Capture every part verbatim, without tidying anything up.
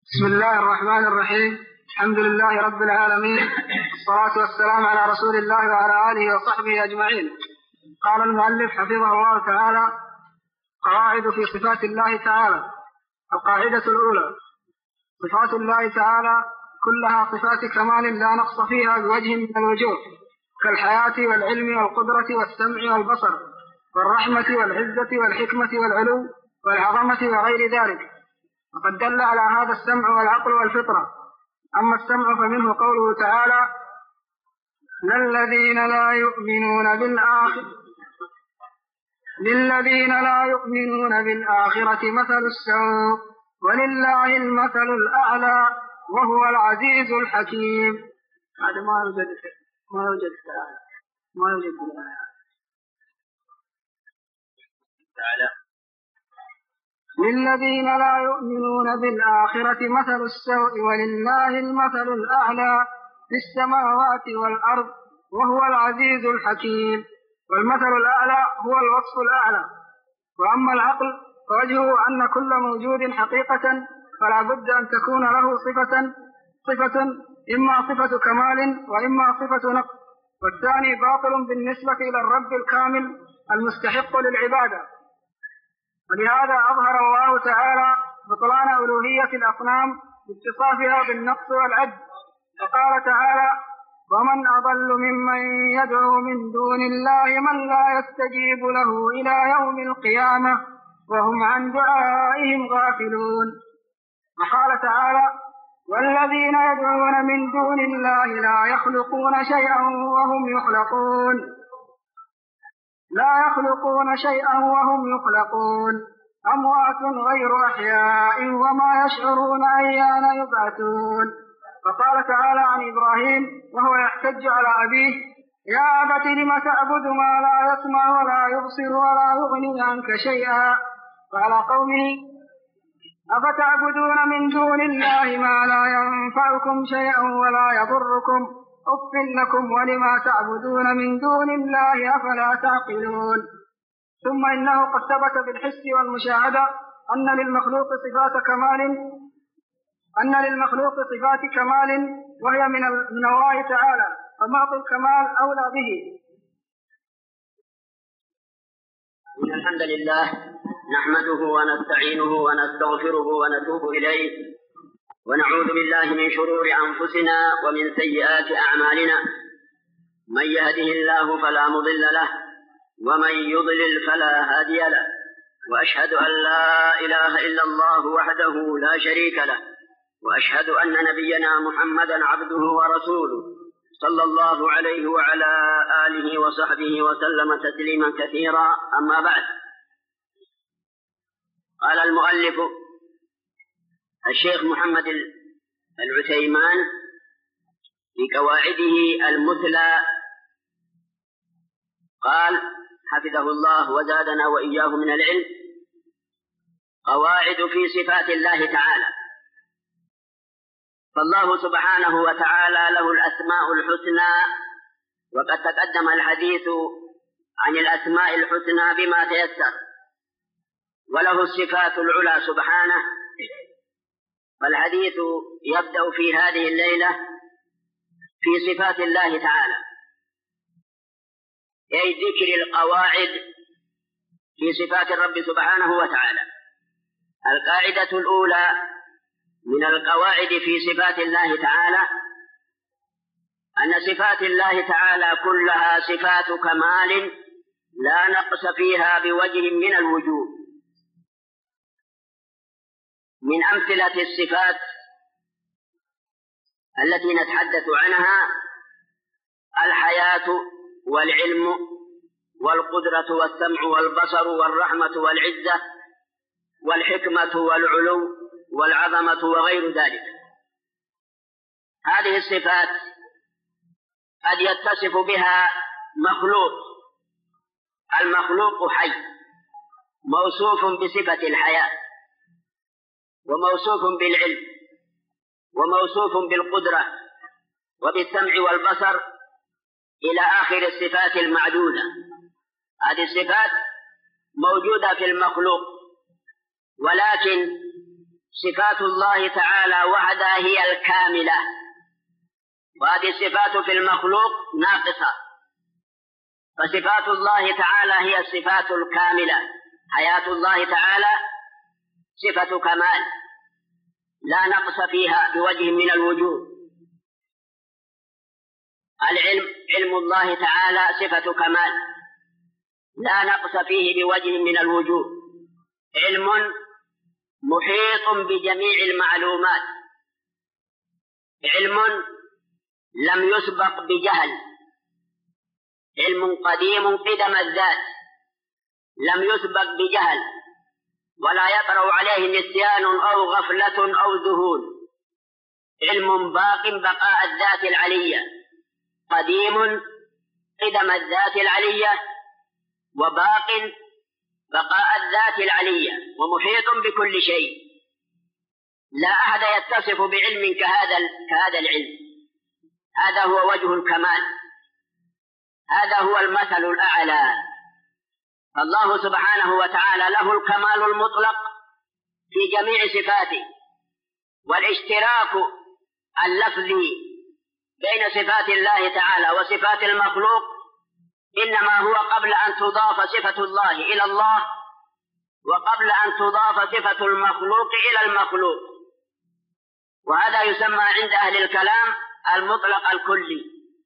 بسم الله الرحمن الرحيم. الحمد لله رب العالمين، والصلاة والسلام على رسول الله وعلى آله وصحبه أجمعين. قال المؤلف حفظه الله تعالى: قواعد في صفات الله تعالى. القاعدة الأولى: صفات الله تعالى كلها صفات كمال لا نقص فيها بوجه من الوجوه، كالحياة والعلم والقدرة والسمع والبصر والرحمة والعزة والحكمة والعلو والعظمة وغير ذلك. وقد دل على هذا السمع والعقل والفطرة. أما السمع فمنه قوله تعالى: للذين لا يؤمنون بالآخرة للذين لا يؤمنون بالآخرة مثل السوء ولله المثل الأعلى وهو العزيز الحكيم. هذا ما يوجد ما يوجد ما يوجد تعالى. للذين لا يؤمنون بالآخرة مثل السوء ولله المثل الأعلى في السماوات والأرض وهو العزيز الحكيم. والمثل الأعلى هو الوصف الأعلى. وأما العقل فوجهه أن كل موجود حقيقة فلا بد أن تكون له صفة صفة إما صفة كمال وإما صفة نقص، والثاني باطل بالنسبة إلى الرب الكامل المستحق للعبادة. ولهذا أظهر الله تعالى بطلان ألوهية الأصنام باتصافها بالنقص والعجز، فقال تعالى: ومن أضل ممن يدعو من دون الله من لا يستجيب له إلى يوم القيامة وهم عن دعائهم غافلون. وقال تعالى: والذين يدعون من دون الله لا يخلقون شيئا وهم يخلقون لا يخلقون شيئا وهم يخلقون أموات غير أحياء وما يشعرون أيان يبعثون. فقال تعالى عن إبراهيم وهو يحتج على أبيه: يا أبت لم تعبد ما لا يسمع ولا يبصر ولا يغني عنك شيئا. وعلى قومه: أفتعبدون من دون الله ما لا ينفعكم شيئا ولا يضركم أف لكم ولما تعبدون من دون الله أفلا تعقلون. ثم إنه قد ثبت بالحس والمشاهدة أن للمخلوق صفات كمال أن للمخلوق صفات كمال وهي من من الله تعالى، فمعطي الكمال أولى به. إن الحمد لله نحمده ونستعينه ونستغفره ونتوب إليه، ونعوذ بالله من شرور أنفسنا ومن سيئات أعمالنا. من يهده الله فلا مضل له ومن يضلل فلا هادي له، وأشهد أن لا إله إلا الله وحده لا شريك له، وأشهد أن نبينا محمدا عبده ورسوله صلى الله عليه وعلى آله وصحبه وسلم تسليما كثيرا. أما بعد، قال المؤلف الشيخ محمد العثيمان في قواعده المثلى، قال حفظه الله وزادنا وإياه من العلم: قواعد في صفات الله تعالى. فالله سبحانه وتعالى له الأسماء الحسنى، وقد تقدم الحديث عن الأسماء الحسنى بما تيسر، وله الصفات العلى سبحانه. فالحديث يبدأ في هذه الليلة في صفات الله تعالى، أي ذكر القواعد في صفات الرب سبحانه وتعالى. القاعدة الأولى من القواعد في صفات الله تعالى أن صفات الله تعالى كلها صفات كمال لا نقص فيها بوجه من الوجوه. من أمثلة الصفات التي نتحدث عنها الحياة والعلم والقدرة والسمع والبصر والرحمة والعزة والحكمة والعلو والعظمة وغير ذلك. هذه الصفات قد يتصف بها مخلوق. المخلوق حي، موصوف بصفة الحياة، وموصوف بالعلم، وموصوف بالقدرة وبالسمع والبصر إلى آخر الصفات المعدودة. هذه الصفات موجودة في المخلوق، ولكن صفات الله تعالى وحدها هي الكاملة، وهذه الصفات في المخلوق ناقصة، فصفات الله تعالى هي الصفات الكاملة. حياة الله تعالى صفة كمال لا نقص فيها بوجه من الوجوه. العلم علم الله تعالى صفة كمال لا نقص فيه بوجه من الوجوه، علم محيط بجميع المعلومات، علم لم يسبق بجهل، علم قديم قدم الذات لم يسبق بجهل ولا يطرأ عليه نسيان أو غفلة أو ذهول، علم باق بقاء الذات العلية، قديم قدم الذات العلية وباق بقاء الذات العلية ومحيط بكل شيء. لا أحد يتصف بعلم كهذا كهذا العلم. هذا هو وجه الكمال، هذا هو المثل الأعلى. فالله سبحانه وتعالى له الكمال المطلق في جميع صفاته، والاشتراك اللفظي بين صفات الله تعالى وصفات المخلوق إنما هو قبل أن تضاف صفة الله إلى الله، وقبل أن تضاف صفة المخلوق إلى المخلوق، وهذا يسمى عند أهل الكلام المطلق الكلي.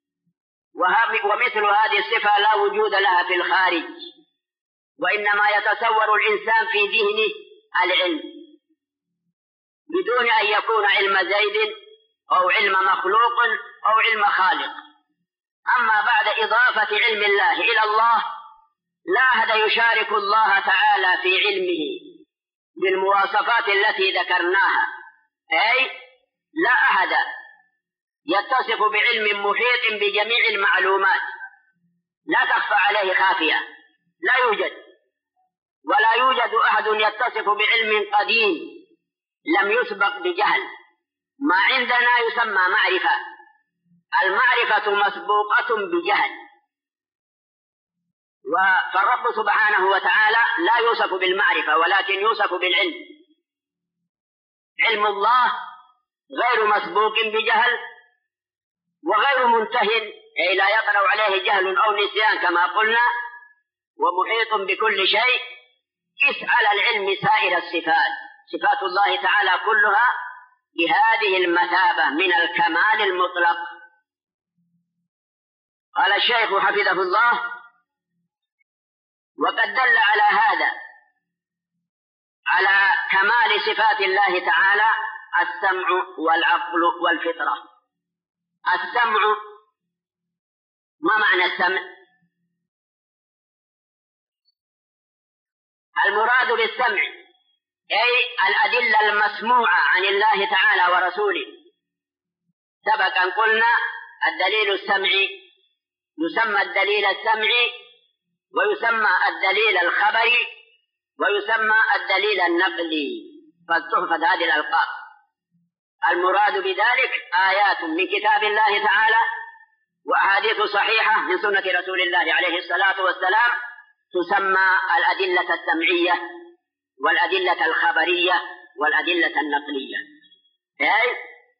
ومثل هذه الصفة لا وجود لها في الخارج، وإنما يتصور الإنسان في ذهنه العلم بدون أن يكون علم زيد أو علم مخلوق أو علم خالق. أما بعد إضافة علم الله إلى الله لا أحد يشارك الله تعالى في علمه بالمواصفات التي ذكرناها، أي لا أحد يتصف بعلم محيط بجميع المعلومات لا تخفى عليه خافية، لا يوجد، ولا يوجد أحد يتصف بعلم قديم لم يسبق بجهل. ما عندنا يسمى معرفة، المعرفة مسبوقة بجهل، فالرب سبحانه وتعالى لا يوصف بالمعرفة ولكن يوصف بالعلم. علم الله غير مسبوق بجهل وغير منتهٍ، أي لا يطرأ عليه جهل أو نسيان كما قلنا، ومحيط بكل شيء. قس على العلم سائر الصفات، صفات الله تعالى كلها بهذه المثابة من الكمال المطلق. قال الشيخ حفظه الله: وقد دل على هذا على كمال صفات الله تعالى السمع والعقل والفطرة. السمع، ما معنى السمع؟ المراد بالسمع أي الأدلة المسموعة عن الله تعالى ورسوله. سبق أن قلنا الدليل السمعي يسمى الدليل السمعي، ويسمى الدليل الخبري، ويسمى الدليل النقلي، فلتحفظ هذه الألقاب. المراد بذلك آيات من كتاب الله تعالى وأحاديث صحيحة من سنة رسول الله عليه الصلاة والسلام تسمى الأدلة السمعية والأدلة الخبرية والأدلة النقلية. أي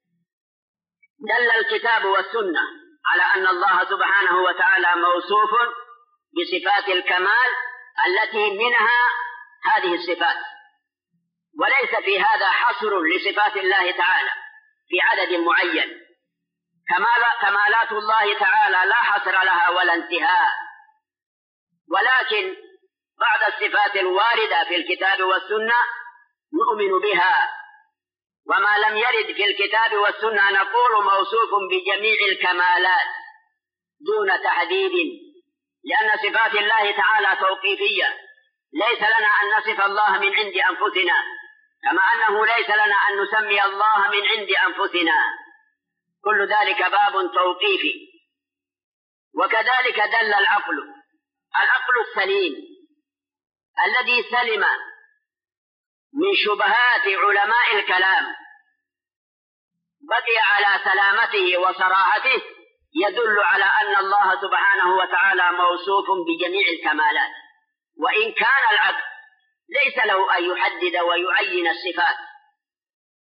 دل الكتاب والسنة على أن الله سبحانه وتعالى موصوف بصفات الكمال التي منها هذه الصفات، وليس في هذا حصر لصفات الله تعالى في عدد معين. كمالات الله تعالى لا حصر لها ولا انتهاء، ولكن بعض الصفات الواردة في الكتاب والسنة نؤمن بها، وما لم يرد في الكتاب والسنة نقول موصوف بجميع الكمالات دون تحديد، لأن صفات الله تعالى توقيفية، ليس لنا أن نصف الله من عند أنفسنا، كما أنه ليس لنا أن نسمي الله من عند أنفسنا، كل ذلك باب توقيفي. وكذلك دل العقل، العقل السليم الذي سلم من شبهات علماء الكلام بقي على سلامته وصراحته، يدل على أن الله سبحانه وتعالى موصوف بجميع الكمالات، وإن كان العقل ليس له أن يحدد ويعين الصفات،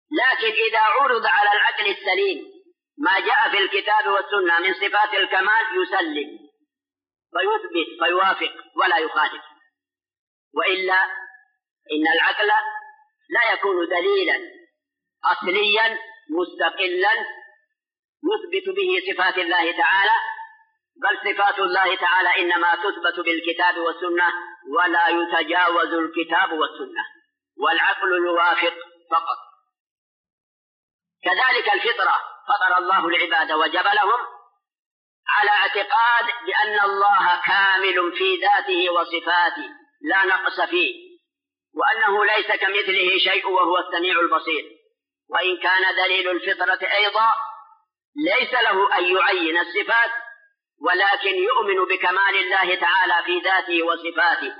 لكن إذا عرض على العقل السليم ما جاء في الكتاب والسنة من صفات الكمال يسلم فيثبت فيوافق ولا يخالف، وإلا إن العقل لا يكون دليلا أصليا مستقلا يثبت به صفات الله تعالى، بل صفات الله تعالى إنما تثبت بالكتاب والسنة ولا يتجاوز الكتاب والسنة، والعقل يوافق فقط. كذلك الفطرة، فطر الله العباد وجبلهم على اعتقاد بأن الله كامل في ذاته وصفاته لا نقص فيه، وأنه ليس كمثله شيء وهو السميع البصير. وإن كان دليل الفطرة أيضا ليس له أن يعين الصفات، ولكن يؤمن بكمال الله تعالى في ذاته وصفاته.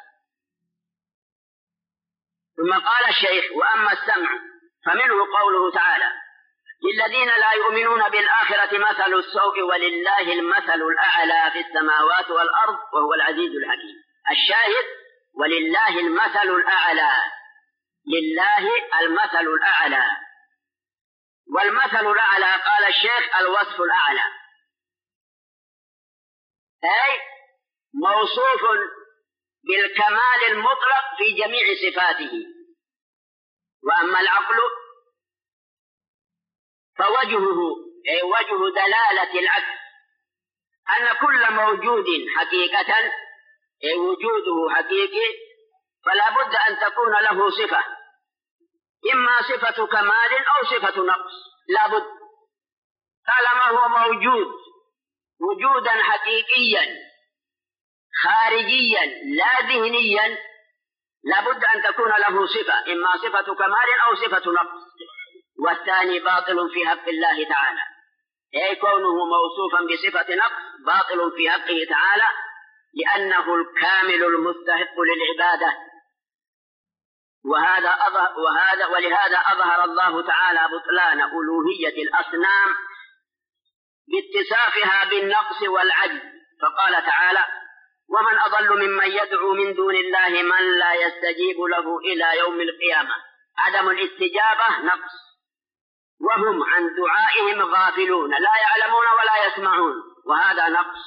ثم قال الشيخ: وأما السمع فمنه قوله تعالى: للذين لا يؤمنون بالآخرة مثل السوء ولله المثل الأعلى في السماوات والأرض وهو العزيز الحكيم. الشاهد: ولله المثل الأعلى، لله المثل الأعلى. والمثل الأعلى قال الشيخ الوصف الأعلى، أي موصوف بالكمال المطلق في جميع صفاته. وأما العقل فوجهه أي وجه دلالة العقل أن كل موجود حقيقة أي وجوده حقيقي فلا بد أن تكون له صفة، إما صفة كمال أو صفة نقص، لا بد. طالما هو موجود وجودا حقيقيا خارجيا لا ذهنيا لا بد أن تكون له صفة، إما صفة كمال أو صفة نقص، والثاني باطل في حق الله تعالى، أي كونه موصوفا بصفة نقص باطل في حقه تعالى، لأنه الكامل المستحق للعبادة. وهذا أظهر وهذا ولهذا أظهر الله تعالى بطلان ألوهية الأصنام باتصافها بالنقص والعجز، فقال تعالى: ومن أضل ممن يدعو من دون الله من لا يستجيب له إلى يوم القيامة. عدم الاستجابة نقص، وهم عن دعائهم غافلون لا يعلمون ولا يسمعون، وهذا نقص.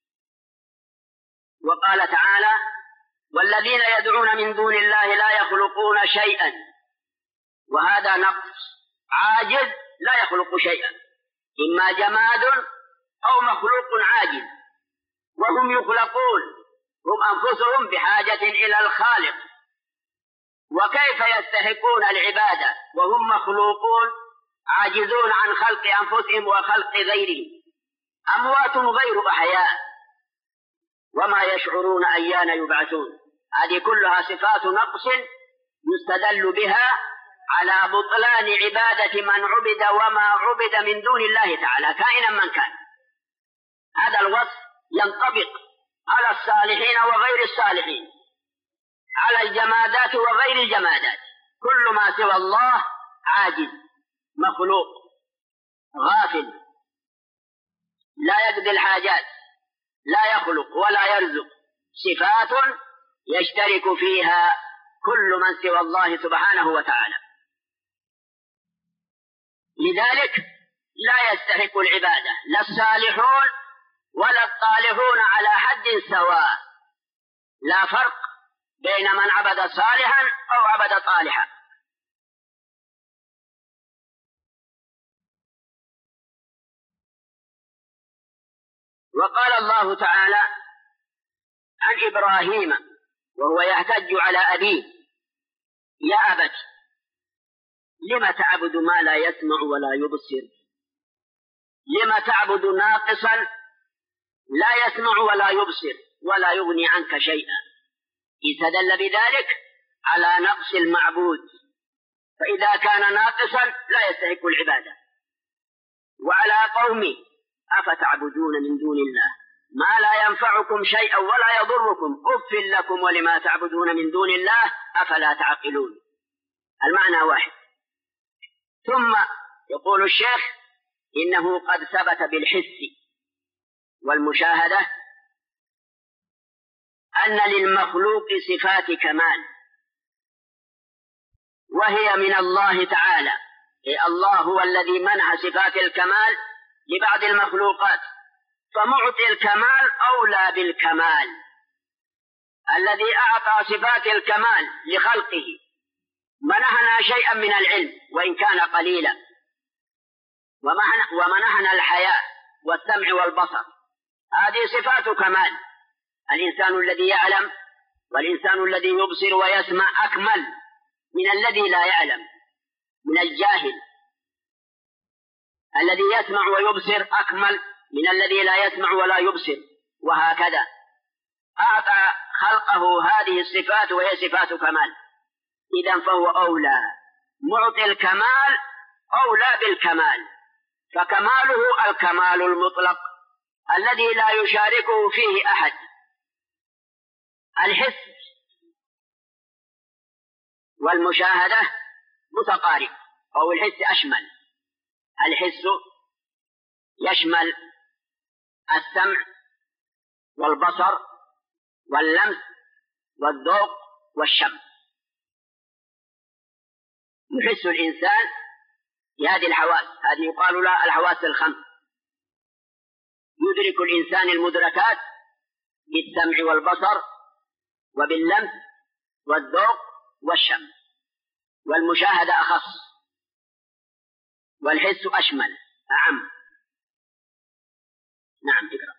وقال تعالى: والذين يدعون من دون الله لا يخلقون شيئا، وهذا نقص، عاجز لا يخلق شيئا، إما جماد أو مخلوق عاجز، وهم يخلقون، هم أنفسهم بحاجة إلى الخالق، وكيف يستحقون العبادة وهم مخلوقون عاجزون عن خلق أنفسهم وخلق غيرهم، أموات غير أحياء وما يشعرون أيان يبعثون. هذه كلها صفات نقص يستدل بها على بطلان عبادة من عبد وما عبد من دون الله تعالى كائنا من كان. هذا الوصف ينطبق على الصالحين وغير الصالحين، على الجمادات وغير الجمادات. كل ما سوى الله عاجز مخلوق غافل لا يقضي الحاجات لا يخلق ولا يرزق، صفات يشترك فيها كل من سوى الله سبحانه وتعالى. لذلك لا يستحق العبادة لا الصالحون ولا الطالحون على حد سواء، لا فرق بين من عبد صالحا أو عبد طالحا. وقال الله تعالى عن إبراهيم وهو يحتج على أبيه: يا أبت لم تعبد ما لا يسمع ولا يبصر، لم تعبد ناقصا لا يسمع ولا يبصر ولا يغني عنك شيئا. استدل بذلك على نقص المعبود، فإذا كان ناقصا لا يستحق العبادة. وعلى قومه: أفتعبدون من دون الله ما لا ينفعكم شيئا ولا يضركم أف لكم ولما تعبدون من دون الله أفلا تعقلون. المعنى واحد. ثم يقول الشيخ: إنه قد ثبت بالحس والمشاهدة أن للمخلوق صفات كمال، وهي من الله تعالى، الله هو الذي منح صفات الكمال لبعض المخلوقات، فمعطي الكمال أولى بالكمال. الذي أعطى صفات الكمال لخلقه منحنا شيئا من العلم وإن كان قليلا، ومنحنا الحياة والسمع والبصر، هذه صفات كمال. الإنسان الذي يعلم والإنسان الذي يبصر ويسمع أكمل من الذي لا يعلم، من الجاهل. الذي يسمع ويبصر أكمل من الذي لا يسمع ولا يبصر، وهكذا أعطى خلقه هذه الصفات وهي صفات كمال. إذن فهو أولى، معطي الكمال أولى بالكمال، فكماله الكمال المطلق الذي لا يشاركه فيه أحد. الحس والمشاهدة متقارب، أو الحس أشمل. الحس يشمل السمع والبصر واللمس والذوق والشم. يحس الإنسان بهذه الحواس، هذه يقال لها الحواس الخمس. يدرك الإنسان المدركات بالسمع والبصر وباللمس والذوق والشم، والمشاهدة أخص، والحس أشمل أعم. نعم تقرأ.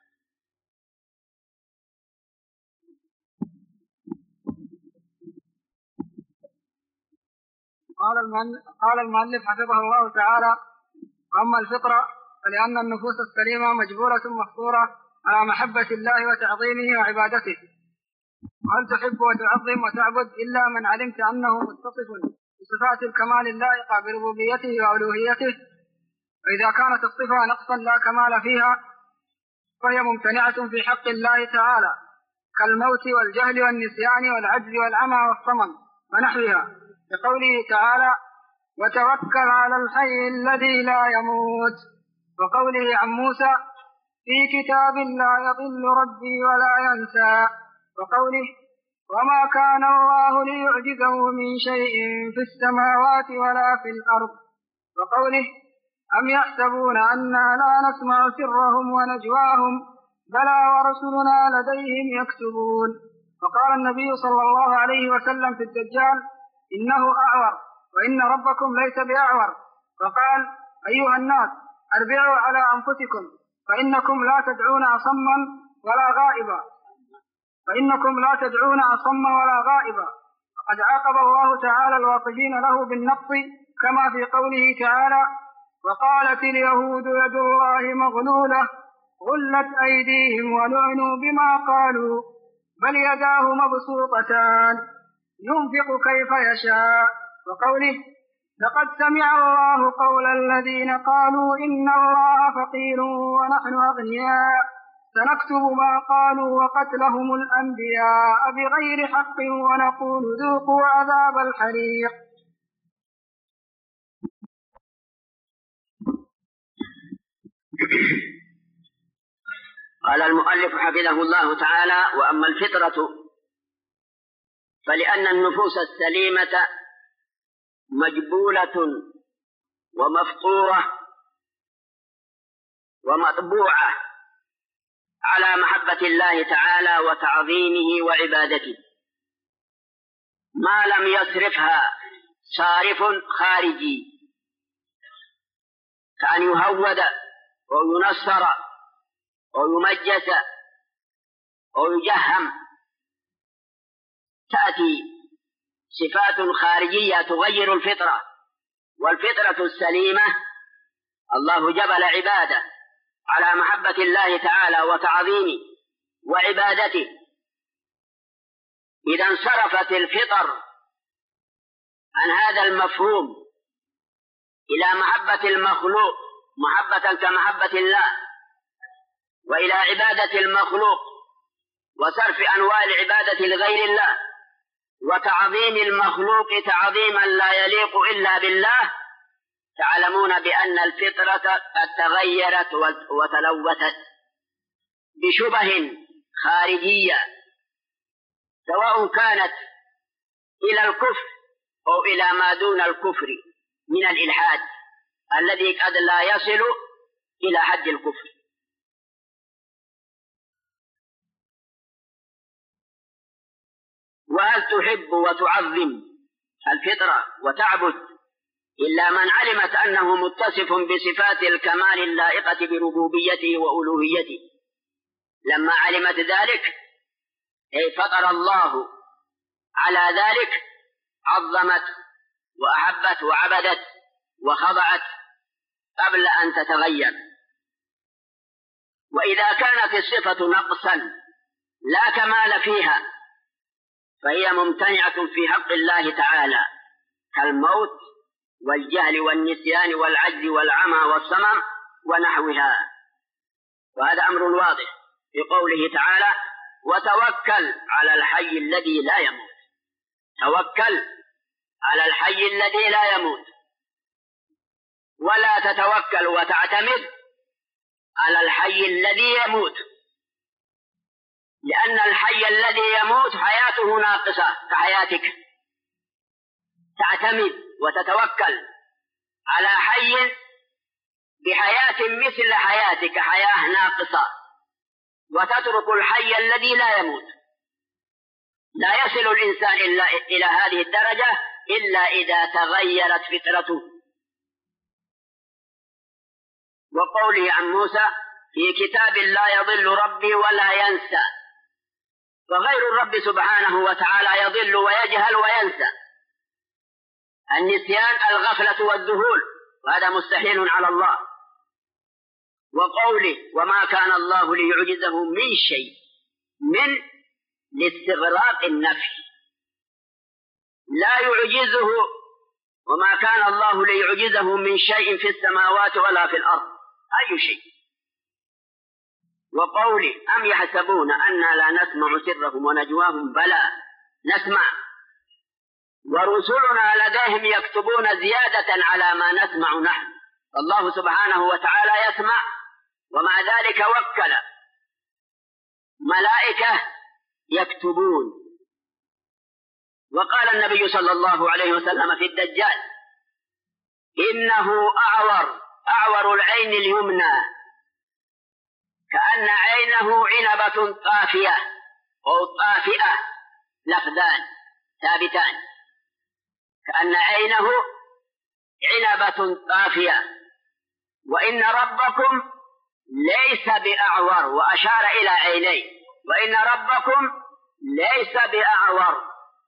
قال المؤلف حفظه الله تعالى: أما الفطرة فلأن النفوس السليمة مجبولة مفطورة على محبة الله وتعظيمه وعبادته. وهل تحب وتعظم وتعبد إلا من علمت أنه متصف بصفات الكمال اللائقة بربوبيته وألوهيته؟ وإذا كانت الصفة نقصا لا كمال فيها فهي ممتنعة في حق الله تعالى، كالموت والجهل والنسيان والعجز والعمى والصمم ونحوها، بقوله تعالى: وتوكل على الحي الذي لا يموت، وقوله عن موسى: في كتاب لا يضل ربي ولا ينسى، وقوله: وما كان الله ليعجزه من شيء في السماوات ولا في الأرض، وقوله: أم يحسبون أنا لا نسمع سرهم ونجواهم بلى ورسلنا لديهم يكتبون. وقال النبي صلى الله عليه وسلم في الدجال: إنه أعور وإن ربكم ليس بأعور. فقال: أيها الناس أربعوا على أنفسكم فإنكم لا تدعون أصما ولا غائبا فإنكم لا تدعون أصما ولا غائبا. وقد عاقب الله تعالى الواصفين له بالنقص كما في قوله تعالى: وقالت اليهود يد الله مغلولة غلت أيديهم ولعنوا بما قالوا بل يداه مبسوطتان ينفق كيف يشاء. وقوله: لقد سمع الله قول الذين قالوا إن الله فقير ونحن أغنياء سنكتب ما قالوا وقتلهم الأنبياء بغير حق ونقول ذوقوا عذاب الحريق. قال المؤلف حفظه الله تعالى: وأما الفطرة فلأن النفوس السليمة مجبولة ومفطورة ومطبوعة على محبة الله تعالى وتعظيمه وعبادته، ما لم يصرفها صارف خارجي، كأن يهود أو ينصر أو يمجس أو يجهم. تأتي صفات خارجية تغير الفطرة، والفطرة السليمة الله جبل عباده على محبة الله تعالى وتعظيمه وعبادته. إذا انصرفت الفطر عن هذا المفهوم إلى محبة المخلوق محبة كمحبة الله، وإلى عبادة المخلوق وصرف أنواع العبادة لغير الله، وتعظيم المخلوق تعظيما لا يليق إلا بالله، تعلمون بأن الفطرة قد تغيرت وتلوثت بشبه خارجية، سواء كانت إلى الكفر أو إلى ما دون الكفر من الإلحاد الذي قد لا يصل إلى حد الكفر. وهل تحب وتعظم الفطرة وتعبد إلا من علمت أنه متصف بصفات الكمال اللائقة بربوبيته وألوهيته؟ لما علمت ذلك أي فطر الله على ذلك عظمت وأحبت وعبدت وخضعت قبل أن تتغير. وإذا كانت الصفة نقصا لا كمال فيها فهي ممتنعة في حق الله تعالى كالموت والجهل والنسيان والعجز والعمى والصمم ونحوها. وهذا أمر واضح في قوله تعالى: وتوكل على الحي الذي لا يموت. توكل على الحي الذي لا يموت، ولا تتوكل وتعتمد على الحي الذي يموت، لأن الحي الذي يموت حياته ناقصة كحياتك. تعتمد وتتوكل على حي بحياة مثل حياتك، حياة ناقصة، وتترك الحي الذي لا يموت. لا يصل الإنسان إلا إلى هذه الدرجة إلا إذا تغيرت فطرته. وقوله عن موسى: في كتاب لا يضل ربي ولا ينسى. فغير الرب سبحانه وتعالى يضل ويجهل وينسى. النسيان الغفلة والذهول، وهذا مستحيل على الله. وقوله: وما كان الله ليعجزه من شيء، من لاستغراق النفي، لا يعجزه، وما كان الله ليعجزه من شيء في السماوات ولا في الأرض، أي شيء. وقوله: أم يحسبون أنا لا نسمع سرهم ونجواهم، بلى نسمع، ورسلنا لديهم يكتبون زيادة على ما نسمع نحن. الله سبحانه وتعالى يسمع، ومع ذلك وكل ملائكة يكتبون. وقال النبي صلى الله عليه وسلم في الدجال: إنه أعور أعور العين اليمنى كأن عينه عنبة طافية أو طافئة، لفظان ثابتان، كأن عينه عنبة طافية. وإن ربكم ليس بأعور، وأشار إلى عينيه، وإن ربكم ليس بأعور،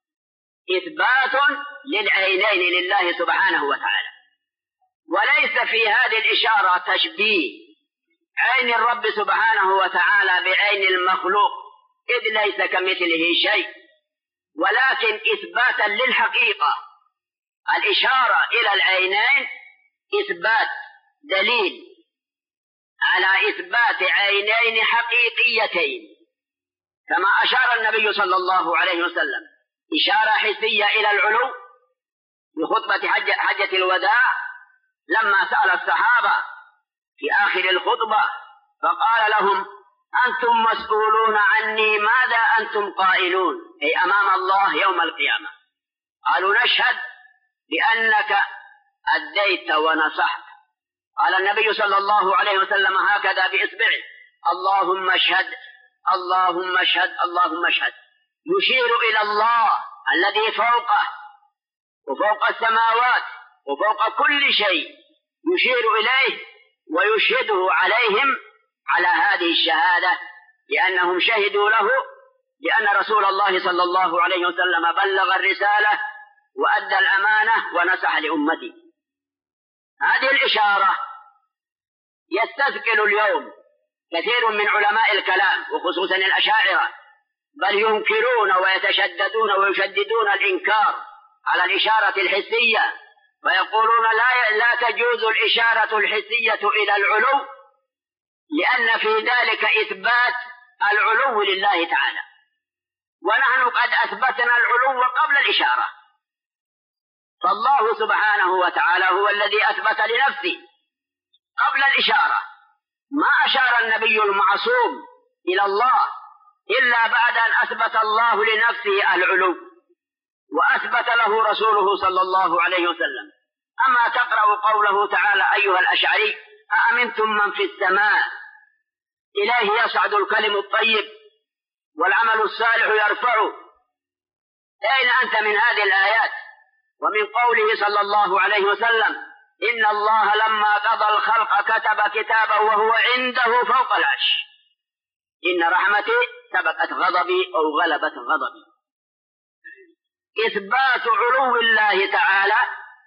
إثبات للعينين لله سبحانه وتعالى. وليس في هذه الإشارة تشبيه عين الرب سبحانه وتعالى بعين المخلوق، إذ ليس كمثله شيء، ولكن إثباتا للحقيقة. الإشارة إلى العينين إثبات دليل على إثبات عينين حقيقيتين، كما أشار النبي صلى الله عليه وسلم إشارة حسية إلى العلو في خطبة حجة الوداع لما سأل الصحابة في آخر الخطبة فقال لهم: أنتم مسؤولون عني، ماذا أنتم قائلون؟ أي أمام الله يوم القيامة. قالوا: نشهد بأنك أديت ونصحت. قال النبي صلى الله عليه وسلم هكذا بإصبعه: اللهم اشهد اللهم اشهد اللهم اشهد، يشير إلى الله الذي فوقه وفوق السماوات وفوق كل شيء، يشير إليه ويشهده عليهم على هذه الشهادة، لأنهم شهدوا له، لأن رسول الله صلى الله عليه وسلم بلغ الرسالة وأدى الأمانة ونصح لأمته. هذه الإشارة يستثقل اليوم كثير من علماء الكلام وخصوصا الأشاعرة، بل ينكرون ويتشددون ويشددون الإنكار على الإشارة الحسية، ويقولون لا لا تجوز الإشارة الحسية إلى العلو، لأن في ذلك إثبات العلو لله تعالى، ونحن قد أثبتنا العلو قبل الإشارة. فالله سبحانه وتعالى هو الذي أثبت لنفسه قبل الإشارة. ما أشار النبي المعصوم إلى الله إلا بعد أن أثبت الله لنفسه العلو، وأثبت له رسوله صلى الله عليه وسلم أما تقرأ قوله تعالى أيها الأشعري أأمنتم من في السماء إليه يصعد الكلم الطيب والعمل الصالح يرفعه، أين أنت من هذه الآيات ومن قوله صلى الله عليه وسلم إن الله لما قضى الخلق كتب كتابه وهو عنده فوق العرش إن رحمتي سبقت غضبي أو غلبت غضبي. إثبات علو الله تعالى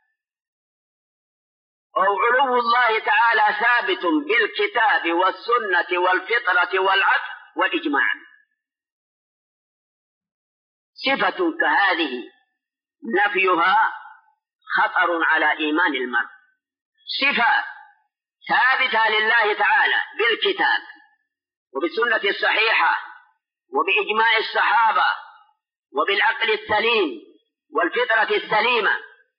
أو علو الله تعالى ثابت بالكتاب والسنة والفطرة والعقل والإجماع. صفة كهذه نفيها خطر على إيمان المرء. صفة ثابتة لله تعالى بالكتاب وبالسنة الصحيحة وبإجماع الصحابة وبالعقل السليم والفطرة السليمة.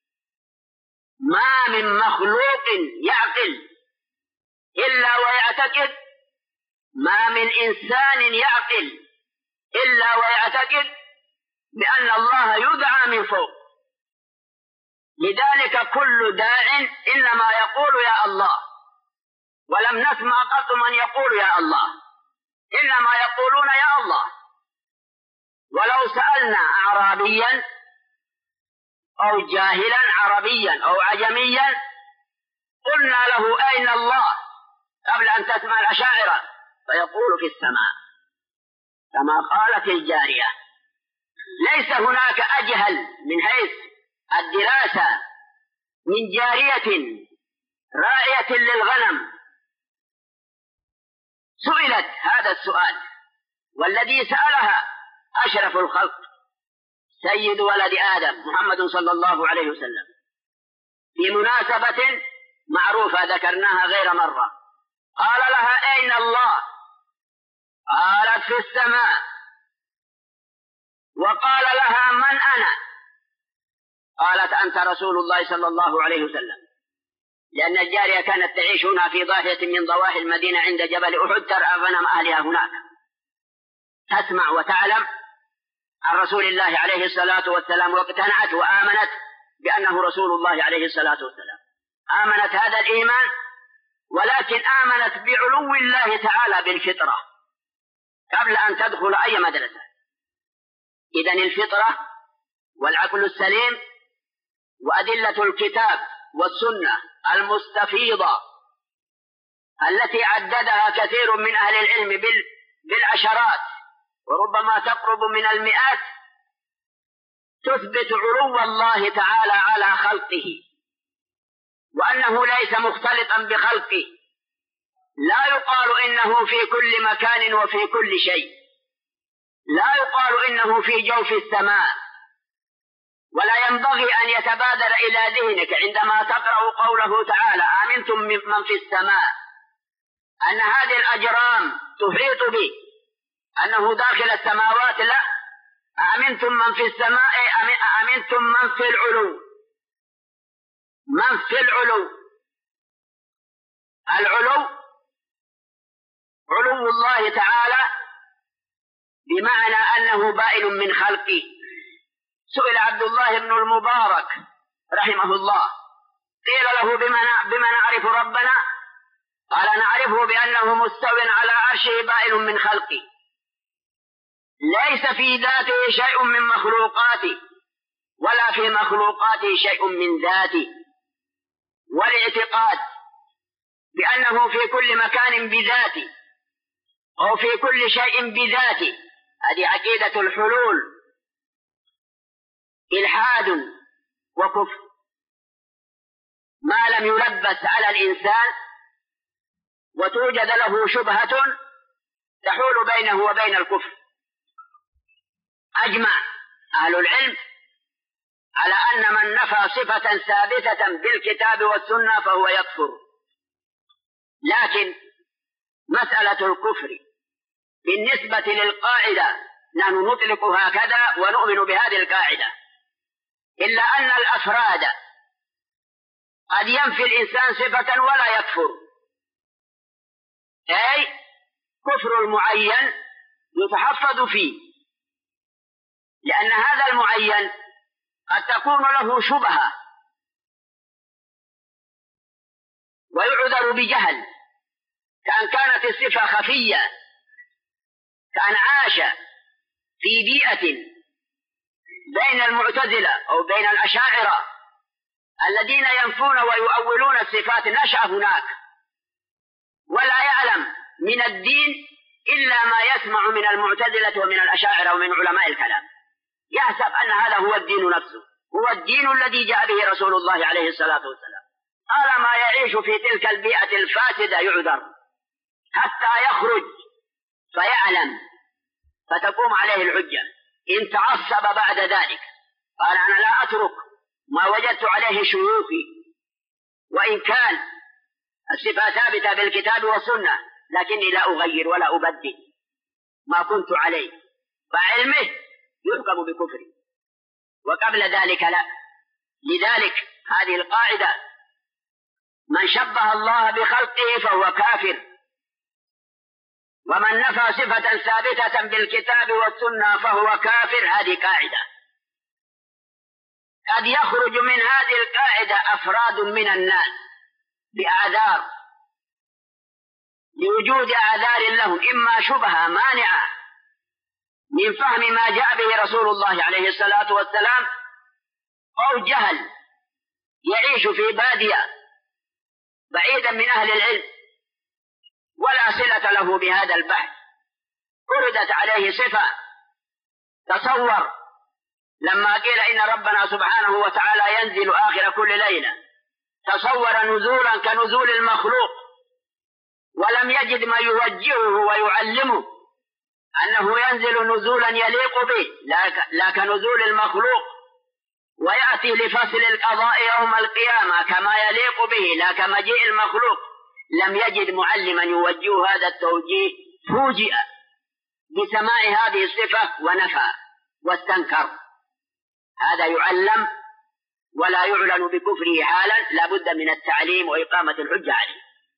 ما من مخلوق يعقل إلا ويعتقد، ما من إنسان يعقل إلا ويعتقد بأن الله يدعى من فوق. لذلك كل داع إنما يقول يا الله، ولم نسمع قط من يقول يا الله، إنما يقولون يا الله. ولو سألنا أعرابيا أو جاهلا عربيا أو عجميا قلنا له أين الله قبل أن تسمع الأشاعرة فيقول في السماء كما قالت الجارية. ليس هناك أجهل من حيث الدراسة من جارية راعية للغنم سئلت هذا السؤال، والذي سألها أشرف الخلق سيد ولد آدم محمد صلى الله عليه وسلم في مناسبة معروفة ذكرناها غير مرة. قال لها أين الله؟ قالت في السماء. وقال لها من أنا؟ قالت أنت رسول الله صلى الله عليه وسلم، لأن الجارية كانت تعيش هنا في ضاحية من ضواحي المدينة عند جبل أحد ترعى غنم أهلها هناك، تسمع وتعلم عن رسول الله عليه الصلاة والسلام، واقتنعت وآمنت بأنه رسول الله عليه الصلاة والسلام. آمنت هذا الإيمان، ولكن آمنت بعلو الله تعالى بالفطرة قبل أن تدخل أي مدرسة. إذن الفطرة والعقل السليم وأدلة الكتاب والسنة المستفيضة التي عددها كثير من أهل العلم بالعشرات وربما تقرب من المئات تثبت علو الله تعالى على خلقه، وأنه ليس مختلطا بخلقه. لا يقال إنه في كل مكان وفي كل شيء، لا يقال إنه في جوف السماء. ولا ينبغي أن يتبادر إلى ذهنك عندما تقرأ قوله تعالى آمنتم من في السماء أن هذه الأجرام تحيط به، أنه داخل السماوات. لا، أأمنتم من في السماء أأمنتم من في العلو. من في العلو، العلو علو الله تعالى بمعنى أنه بائن من خلقه. سئل عبد الله بن المبارك رحمه الله قيل له بما نعرف ربنا؟ قال نعرفه بأنه مستو على عرشه بائن من خلقه، ليس في ذاته شيء من مخلوقاته ولا في مخلوقاته شيء من ذاته. والاعتقاد بأنه في كل مكان بذاته أو في كل شيء بذاته هذه عقيدة الحلول، إلحاد وكفر. ما لم يلبس على الإنسان وتوجد له شبهة تحول بينه وبين الكفر. أجمع أهل العلم على أن من نفى صفة ثابتة بالكتاب والسنة فهو يكفر. لكن مسألة الكفر بالنسبة للقاعدة نحن نطلق هكذا ونؤمن بهذه القاعدة، إلا أن الأفراد قد ينفي الإنسان صفة ولا يكفر، أي كفر المعين يتحفظ فيه، لأن هذا المعين قد تكون له شبهة ويعذر بجهل، كأن كانت الصفة خفية، كأن عاش في بيئة بين المعتزلة أو بين الأشاعرة الذين ينفون ويؤولون الصفات، نشأ هناك ولا يعلم من الدين إلا ما يسمع من المعتزلة ومن الأشاعرة ومن علماء الكلام، يحسب أن هذا هو الدين نفسه، هو الدين الذي جاء به رسول الله عليه الصلاة والسلام. طالما يعيش في تلك البيئة الفاسدة يعذر حتى يخرج فيعلم فتقوم عليه الحجة. إن تعصب بعد ذلك قال أنا لا أترك ما وجدت عليه شيوخي، وإن كان الصفة ثابتة بالكتاب والسنة لكني لا أغير ولا أبدل ما كنت عليه، فعلمه يحكم بكفره، وقبل ذلك لا. لذلك هذه القاعدة: من شبه الله بخلقه فهو كافر، ومن نفى صفة ثابتة بالكتاب والسنة فهو كافر. هذه قاعدة قد يخرج من هذه القاعدة أفراد من الناس بأعذار، لوجود أعذار لهم، إما شبهة مانعة من فهم ما جاء به رسول الله عليه الصلاة والسلام، أو جهل يعيش في بادية بعيدا من أهل العلم ولا صلة له بهذا البحث، فردت عليه صفة. تصور لما قيل إن ربنا سبحانه وتعالى ينزل آخر كل ليلة، تصور نزولا كنزول المخلوق، ولم يجد ما يوجهه ويعلمه أنه ينزل نزولا يليق به لا كنزول المخلوق، ويأتي لفصل القضاء يوم القيامة كما يليق به لا كمجيء المخلوق. لم يجد معلما يوجه هذا التوجيه، فوجئ بسماع هذه الصفة ونفى واستنكر. هذا يعلم ولا يعلن بكفره حالا، لا بد من التعليم وإقامة الحجة عليه.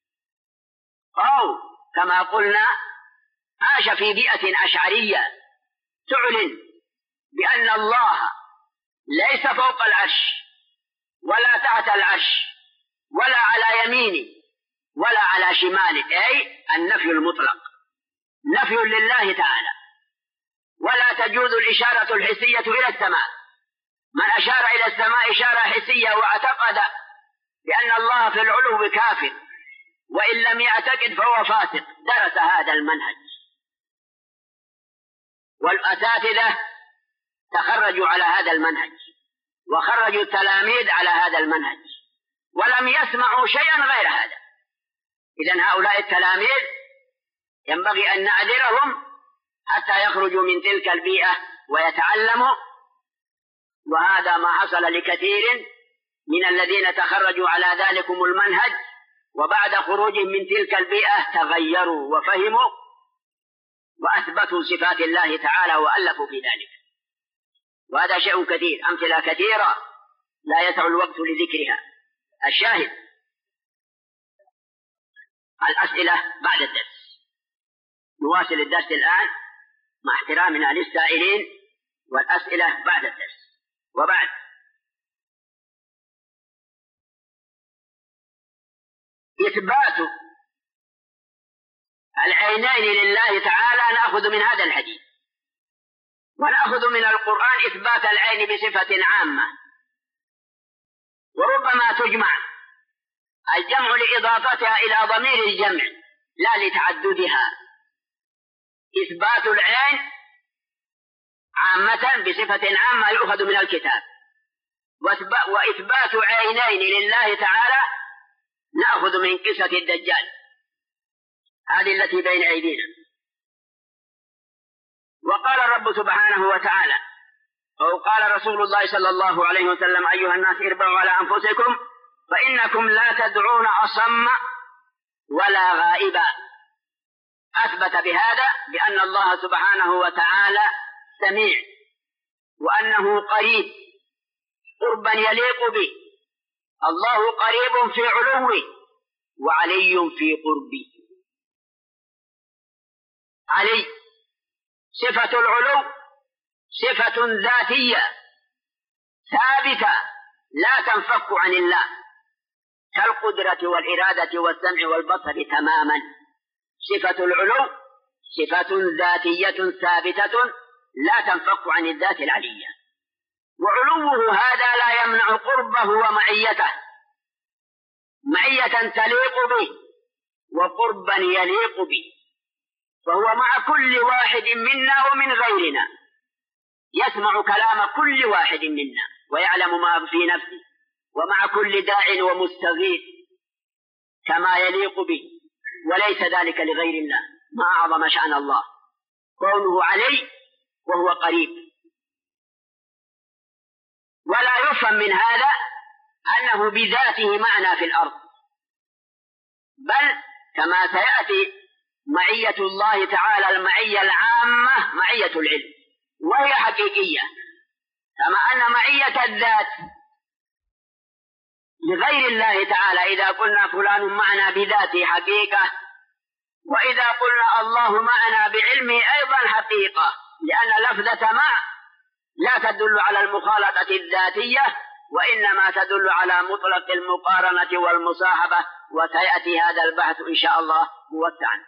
أو كما قلنا عاش في بيئة أشعرية تعلن بأن الله ليس فوق العرش ولا تحت العرش ولا على يمينه ولا على شماله، أي النفي المطلق، نفي لله تعالى. ولا تجوز الإشارة الحسية إلى السماء، من أشار إلى السماء إشارة حسية واعتقد بأن الله في العلو كافر، وإن لم يعتقد فهو فاسق. درس هذا المنهج، والأساتذة تخرجوا على هذا المنهج، وخرجوا التلاميذ على هذا المنهج، ولم يسمعوا شيئا غير هذا. إذن هؤلاء التلاميذ ينبغي أن نعذرهم حتى يخرجوا من تلك البيئة ويتعلموا. وهذا ما حصل لكثير من الذين تخرجوا على ذلكم المنهج، وبعد خروجهم من تلك البيئة تغيروا وفهموا وأثبتوا صفات الله تعالى وألفوا في ذلك. وهذا شيء كثير، أمثلة كثيرة لا يسع الوقت لذكرها. الشاهد الأسئلة بعد الدرس. نواصل الدرس الآن مع احترامنا للسائلين، والأسئلة بعد الدرس. وبعد إثبات العينين لله تعالى نأخذ من هذا الحديث، ونأخذ من القرآن إثبات العين بصفة عامة، وربما تجمع الجمع لإضافتها إلى ضمير الجمع لا لتعددها. إثبات العين عامة بصفة عامة يؤخذ من الكتاب، وإثبات عينين لله تعالى نأخذ من قصة الدجال هذه التي بين أيدينا. وقال الرب سبحانه وتعالى، أو قال رسول الله صلى الله عليه وسلم: أيها الناس اربعوا على أنفسكم فإنكم لا تدعون أصم ولا غائبا. أثبت بهذا بأن الله سبحانه وتعالى سميع، وأنه قريب قربا يليق به. الله قريب في علوه وعلي في قربه. علي صفة العلو صفة ذاتية ثابتة لا تنفك عن الله، كالقدرة والإرادة والسمع والبصر تماما. صفة العلو صفة ذاتية ثابتة لا تنفك عن الذات العلية، وعلوه هذا لا يمنع قربه ومعيته، معية تليق به وقربا يليق به، فهو مع كل واحد منا ومن غيرنا، يسمع كلام كل واحد منا ويعلم ما في نفسه، ومع كل داع ومستغيث كما يليق به، وليس ذلك لغير الله. ما أعظم شأن الله كونه علي وهو قريب. ولا يفهم من هذا أنه بذاته معنى في الأرض، بل كما سيأتي معية الله تعالى المعية العامة معية العلم، وهي حقيقية، كما أن معية الذات لغير الله تعالى إذا قلنا فلان معنا بذاته حقيقة، وإذا قلنا الله معنا بعلمه أيضا حقيقة، لأن لفظة مع لا تدل على المخالطة الذاتية، وإنما تدل على مطلق المقارنة والمصاحبة، وسيأتي هذا البحث إن شاء الله موسعا.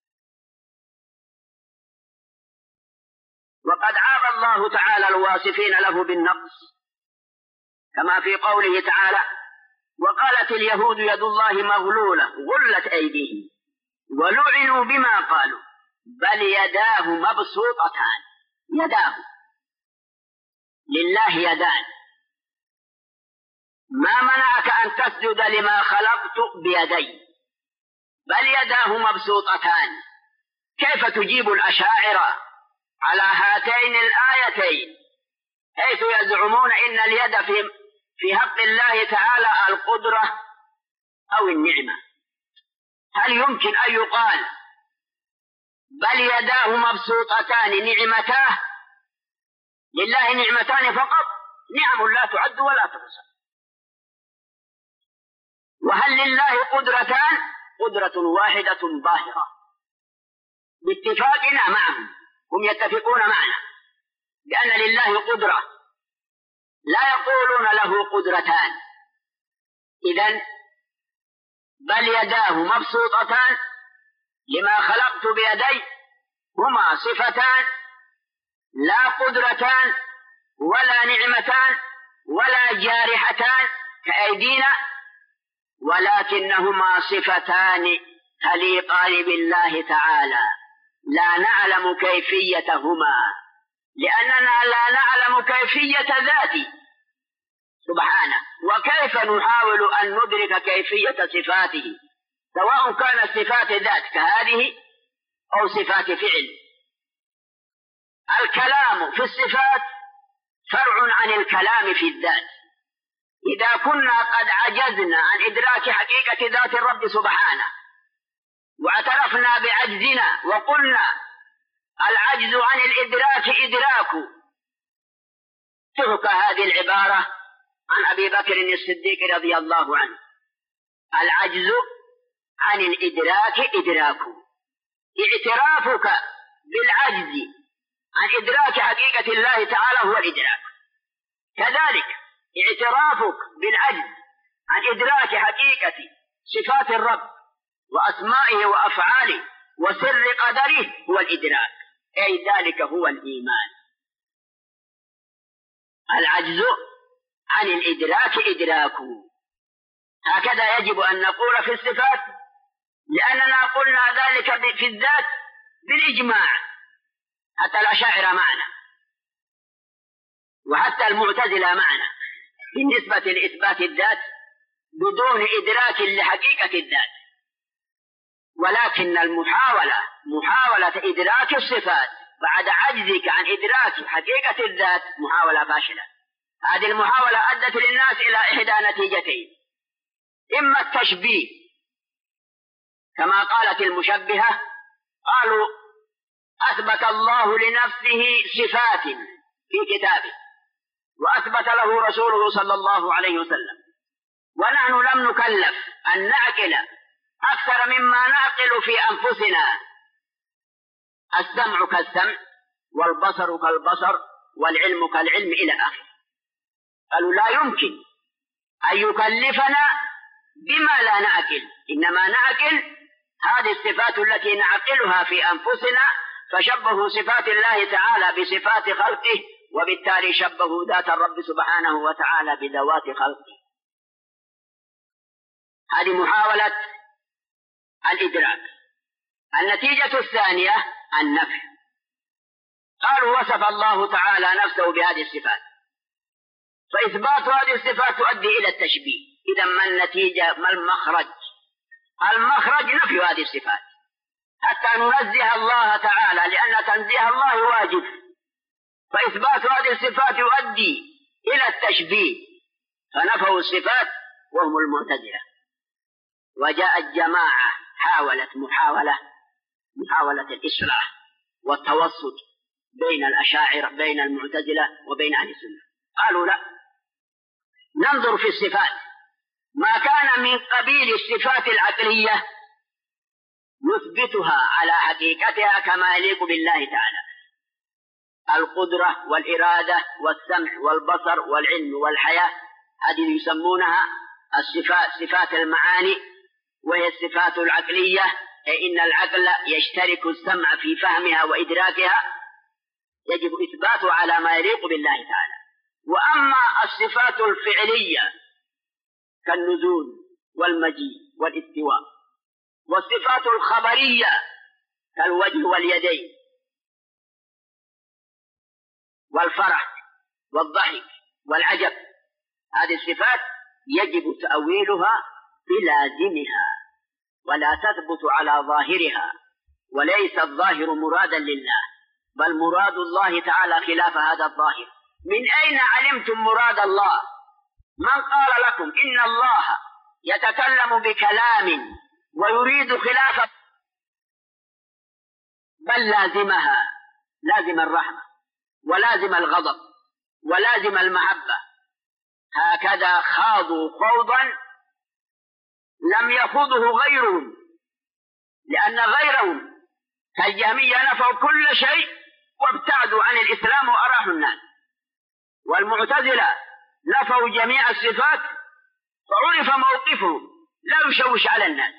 وقد عاب الله تعالى الواصفين له بالنقص، كما في قوله تعالى: وقالت اليهود يد الله مغلولة غلت أيديهم ولعنوا بما قالوا بل يداه مبسوطتان. يداه لله يدان، ما منعك أن تسجد لما خلقت بيدي، بل يداه مبسوطتان. كيف تجيب الأشاعرة على هاتين الآيتين حيث يزعمون إن اليد في في حق الله تعالى القدرة أو النعمة؟ هل يمكن أن يقال بل يداه مبسوطتان نعمتاه؟ لله نعمتان فقط، نعم لا تعد ولا تحصى. وهل لله قدرتان؟ قدرة واحدة ظاهرة باتفاقنا معهم، هم يتفقون معنا بأن لله قدرة، لا يقولون له قدرتان. إذن بل يداه مبسوطتان لما خلقت بيدي هما صفتان لا قدرتان ولا نعمتان ولا جارحتان كأيدينا، ولكنهما صفتان تليقان بالله تعالى لا نعلم كيفيتهما، لأننا لا نعلم كيفية ذاته سبحانه، وكيف نحاول أن ندرك كيفية صفاته، سواء كانت صفات ذات كهذه أو صفات فعل. الكلام في الصفات فرع عن الكلام في الذات. إذا كنا قد عجزنا عن إدراك حقيقة ذات الرب سبحانه واعترفنا بعجزنا وقلنا العجز عن الإدراك إدراك، تحكى هذه العبارة عن أبي بكر الصديق رضي الله عنه: العجز عن الإدراك إدراك. اعترافك بالعجز عن إدراك حقيقة الله تعالى هو الإدراك، كذلك اعترافك بالعجز عن إدراك حقيقة صفات الرب وأسمائه وأفعاله وسر قدره هو الإدراك، أي ذلك هو الإيمان. العجز عن الإدراك إدراك، هكذا يجب أن نقول في الصفات، لأننا قلنا ذلك في الذات بالإجماع، حتى الأشاعرة معنا وحتى المعتزلة معنا بالنسبة لإثبات الذات بدون إدراك لحقيقة الذات. ولكن المحاولة محاولة إدراك الصفات بعد عجزك عن إدراك حقيقة الذات محاولة فاشلة. هذه المحاولة أدت للناس إلى إحدى نتيجتين: إما التشبيه كما قالت المشبهة، قالوا أثبت الله لنفسه صفات في كتابه وأثبت له رسوله صلى الله عليه وسلم، ونحن لم نكلف أن نعقل أكثر مما نعقل في أنفسنا. السمع كالسمع والبصر كالبصر والعلم كالعلم إلى آخره. قالوا لا يمكن أن يكلفنا بما لا نعقل، إنما نعقل هذه الصفات التي نعقلها في أنفسنا، فشبهوا صفات الله تعالى بصفات خلقه، وبالتالي شبهوا ذات الرب سبحانه وتعالى بذوات خلقه. هذه محاولة الإدراك. النتيجة الثانية النفي. قالوا وصف الله تعالى نفسه بهذه الصفات، فإثبات هذه الصفات تؤدي إلى التشبيه. إذا ما النتيجة؟ ما المخرج؟ المخرج نفي هذه الصفات حتى ننزه الله تعالى، لأن تنزيه الله واجب، فإثبات هذه الصفات يؤدي إلى التشبيه، فنفوا الصفات وهم المعتزلة. وجاءت جماعة حاولت محاولة محاولة الإصلاح والتوسط بين الأشاعرة، بين المعتزلة وبين أهل السنة. قالوا لا، ننظر في الصفات، ما كان من قبيل الصفات العقلية نثبتها على حقيقتها كما يليق بالله تعالى. القدرة والإرادة والسمع والبصر والعلم والحياة، هذه يسمونها الصفات، صفات المعاني، وهي الصفات العقلية، أي إن العقل يشترك السمع في فهمها وإدراكها، يجب إثباته على ما يليق بالله تعالى. وأما الصفات الفعلية كالنزول والمجيء والاستواء، والصفات الخبرية كالوجه واليدين والفرح والضحك والعجب، هذه الصفات يجب تأويلها بلازمها ولا تثبت على ظاهرها، وليس الظاهر مرادا لله، بل مراد الله تعالى خلاف هذا الظاهر. من أين علمتم مراد الله؟ من قال لكم إن الله يتكلم بكلام ويريد خلاف؟ بل لازمها، لازم الرحمة ولازم الغضب ولازم المحبة. هكذا خاضوا خوضا لم يخوضه غيرهم، لأن غيرهم كالجهمية نفوا كل شيء وابتعدوا عن الإسلام وأراحوا الناس، والمعتزلة نفوا جميع الصفات فعرف موقفهم لا يشوش على الناس.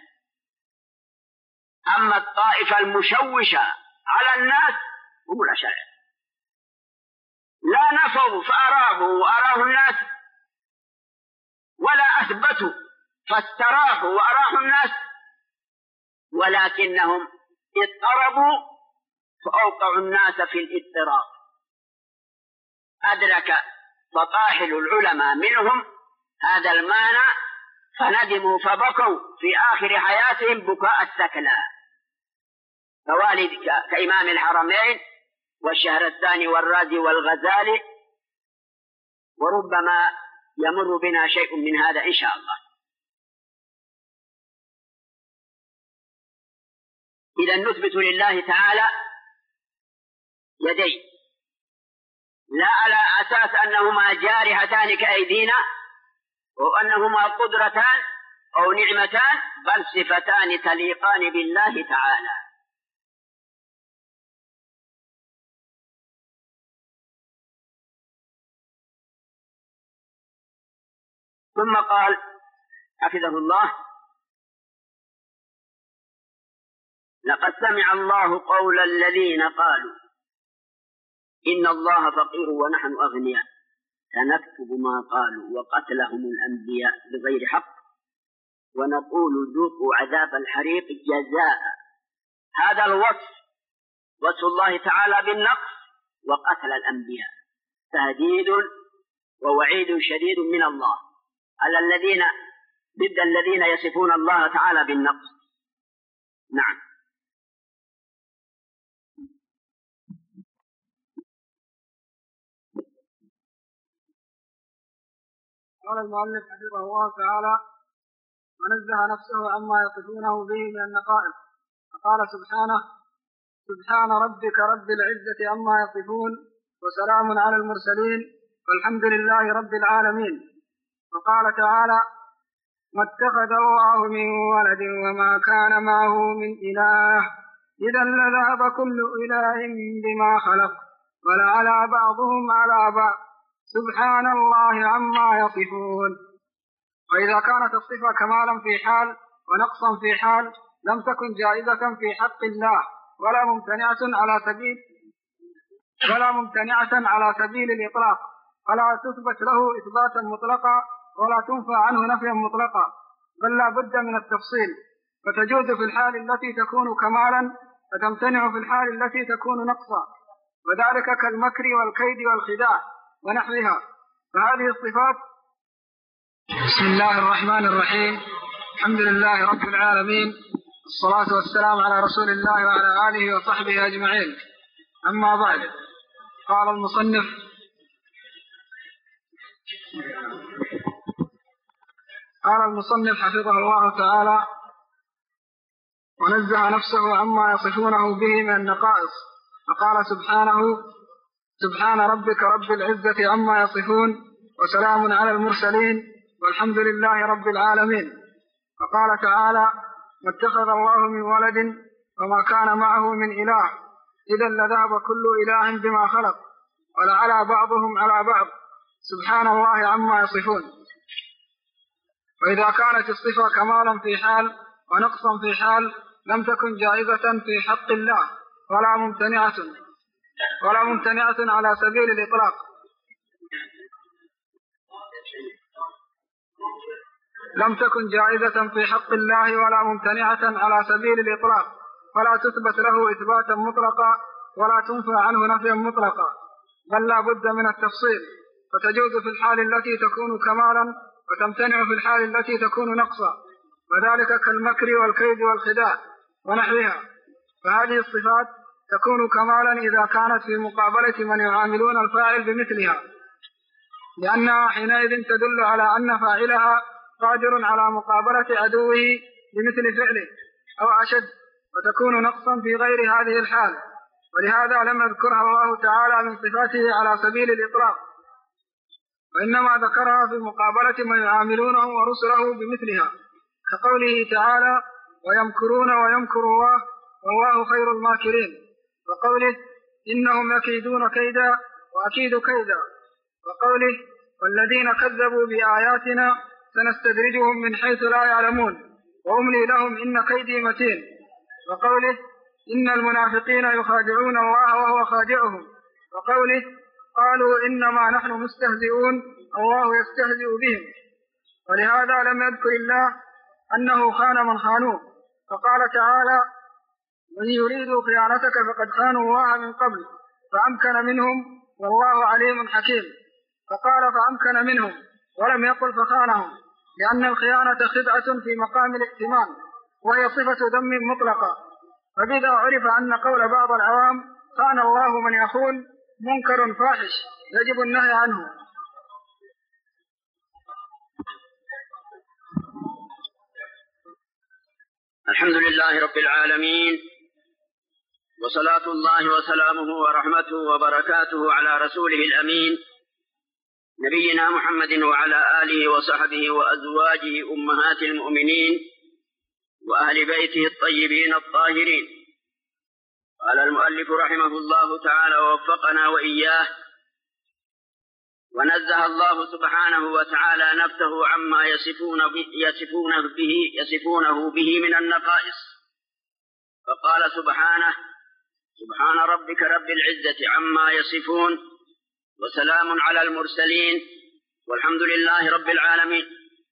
أما الطائفة المشوشة على الناس هم الأشاعرة، لا نفوا فأراهوا وأراه الناس، ولا أثبتوا فاستراحوا وأراحوا الناس، ولكنهم اضطربوا فأوقعوا الناس في الاضطراب. أدرك فطاحل العلماء منهم هذا المعنى فندموا فبكوا في آخر حياتهم بكاء السكلى، فوالد كإمام الحرمين والشهرستاني والرازي والغزالي، وربما يمر بنا شيء من هذا إن شاء الله. إذا نثبت لله تعالى يدين، لا على أساس أنهما جارحتان كأيدينا وأنهما قدرتان أو نعمتان، بل صفتان تليقان بالله تعالى. ثم قال حفظه الله: لقد سمع الله قول الذين قالوا إن الله فقير ونحن أغنياء سنكتب ما قالوا وقتلهم الأنبياء بغير حق ونقول ذوقوا عذاب الحريق جزاء. هذا الوصف وصف الله تعالى بالنقص وقتل الأنبياء، تهديد ووعيد شديد من الله على الذين ضد الذين يصفون الله تعالى بالنقص. نعم. قال المؤلف حفظه الله تعالى: ونزه نفسه عما يصفونه به من النقائص، فقال سبحانه: سبحان ربك رب العزة عما يصفون وسلام على المرسلين والحمد لله رب العالمين. وقال تعالى: ما اتخذ الله من ولد وما كان معه من إله إذا لذهب كل إله بما خلق ولعلى بعضهم على بعض سبحان الله عما يصفون. فإذا كانت الصفة كمالا في حال ونقصا في حال لم تكن جائزة في حق الله ولا ممتنعة على سبيل ولا ممتنعة على سبيل الإطلاق، فلا تثبت له إثباتا مطلقا ولا تنفى عنه نفيا مطلقا، بل لا بد من التفصيل، فتجوز في الحال التي تكون كمالا فتمتنع في الحال التي تكون نقصا، وذلك كالمكر والكيد والخداع ونحوها. فهذه الصفات. بسم الله الرحمن الرحيم، الحمد لله رب العالمين، الصلاة والسلام على رسول الله وعلى آله وصحبه أجمعين. أما بعد، قال المصنف قال المصنف حفظه الله تعالى: ونزه نفسه عما يصفونه به من النقائص، فقال سبحانه: سبحان ربك رب العزة عما يصفون وسلام على المرسلين والحمد لله رب العالمين. فقال تعالى: ما اتخذ الله من ولد وما كان معه من إله إذا لذهب كل إله بما خلق ولعلى بعضهم على بعض سبحان الله عما يصفون. وإذا كانت الصفة كمالا في حال ونقصا في حال لم تكن جائزة في حق الله ولا ممتنعة ولا ممتنعة على سبيل الإطلاق، لم تكن جائزة في حق الله ولا ممتنعة على سبيل الإطلاق، فلا تثبت له إثباتا مطلقا ولا تنفى عنه نفيا مطلقا، بل لا بد من التفصيل، فتجوز في الحال التي تكون كمالا وتمتنع في الحال التي تكون نقصا، وذلك كالمكر والكيد والخداع ونحوها. فهذه الصفات تكون كمالا إذا كانت في مقابلة من يعاملون الفاعل بمثلها، لأنها حينئذ تدل على أن فاعلها قادر على مقابلة عدوه بمثل فعله أو أشد، وتكون نقصا في غير هذه الحال، ولهذا لم يذكرها الله تعالى من صفاته على سبيل الإطلاق، وإنما ذكرها في مقابلة من يعاملونه ورسله بمثلها، كقوله تعالى: ويمكرون ويمكر الله والله خير الماكرين، وقوله: إنهم يكيدون كيدا وأكيد كيدا، وقوله: والذين كذبوا بآياتنا سنستدرجهم من حيث لا يعلمون وأملي لهم إن كيدي متين، وقوله: إن المنافقين يخادعون الله وهو خادعهم، وقوله: قالوا إنما نحن مستهزئون الله يستهزئ بهم. ولهذا لم يذكر الله أنه خان من خانوه، فقال تعالى: وإن يريدوا خيانتك فقد خانوا الله من قبل فأمكن منهم والله عليم حكيم، فقال فأمكن منهم ولم يقل فخانهم، لأن الخيانة خدعة في مقام الائتمان وهي صفة ذم مطلقة، فبذا عرف أن قول بعض العوام خان الله من يخون منكر فاحش يجب النهي عنه. الحمد لله رب العالمين، وصلاة الله وسلامه ورحمته وبركاته على رسوله الأمين نبينا محمد وعلى آله وصحبه وأزواجه أمهات المؤمنين وأهل بيته الطيبين الطاهرين. قال المؤلف رحمه الله تعالى ووفقنا وإياه: ونزه الله سبحانه وتعالى نفسه عما يصفون به يصفونه به يصفونه به من النقائص، فقال سبحانه: سبحان ربك رب العزة عما يصفون وسلام على المرسلين والحمد لله رب العالمين.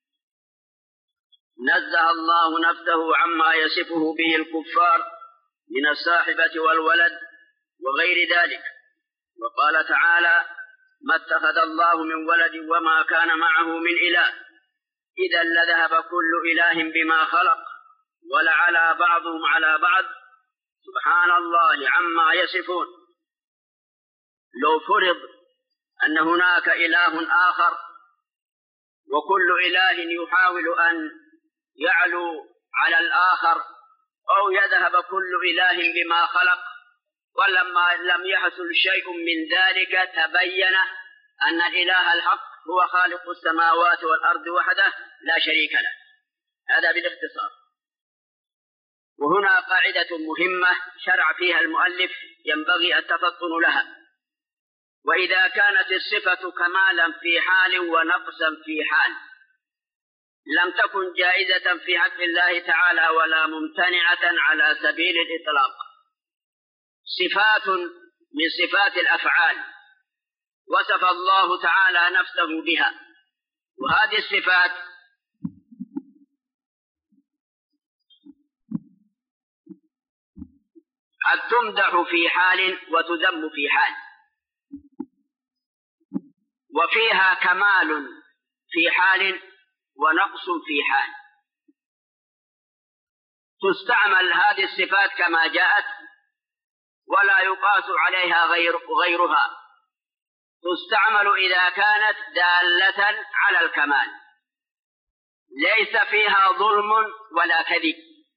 نزه الله نفسه عما يصفه به الكفار من الصاحبة والولد وغير ذلك، وقال تعالى: ما اتخذ الله من ولد وما كان معه من إله إذا لذهب كل إله بما خلق ولعلى بعضهم على بعض سبحان الله عما يصفون. لو فرض أن هناك إله آخر وكل إله يحاول أن يعلو على الآخر أو يذهب كل إله بما خلق، ولما لم يحصل شيء من ذلك تبين أن الإله الحق هو خالق السماوات والأرض وحده لا شريك له. هذا بالاختصار. وهنا قاعدة مهمة شرع فيها المؤلف ينبغي التفطن لها: وإذا كانت الصفة كمالا في حال ونقصا في حال لم تكن جائزة في حق الله تعالى ولا ممتنعة على سبيل الإطلاق. صفات من صفات الأفعال وصف الله تعالى نفسه بها، وهذه الصفات قد تمدح في حال وتذم في حال، وفيها كمال في حال ونقص في حال. تستعمل هذه الصفات كما جاءت ولا يقاس عليها غير غيرها. تستعمل إذا كانت دالة على الكمال ليس فيها ظلم ولا كذب،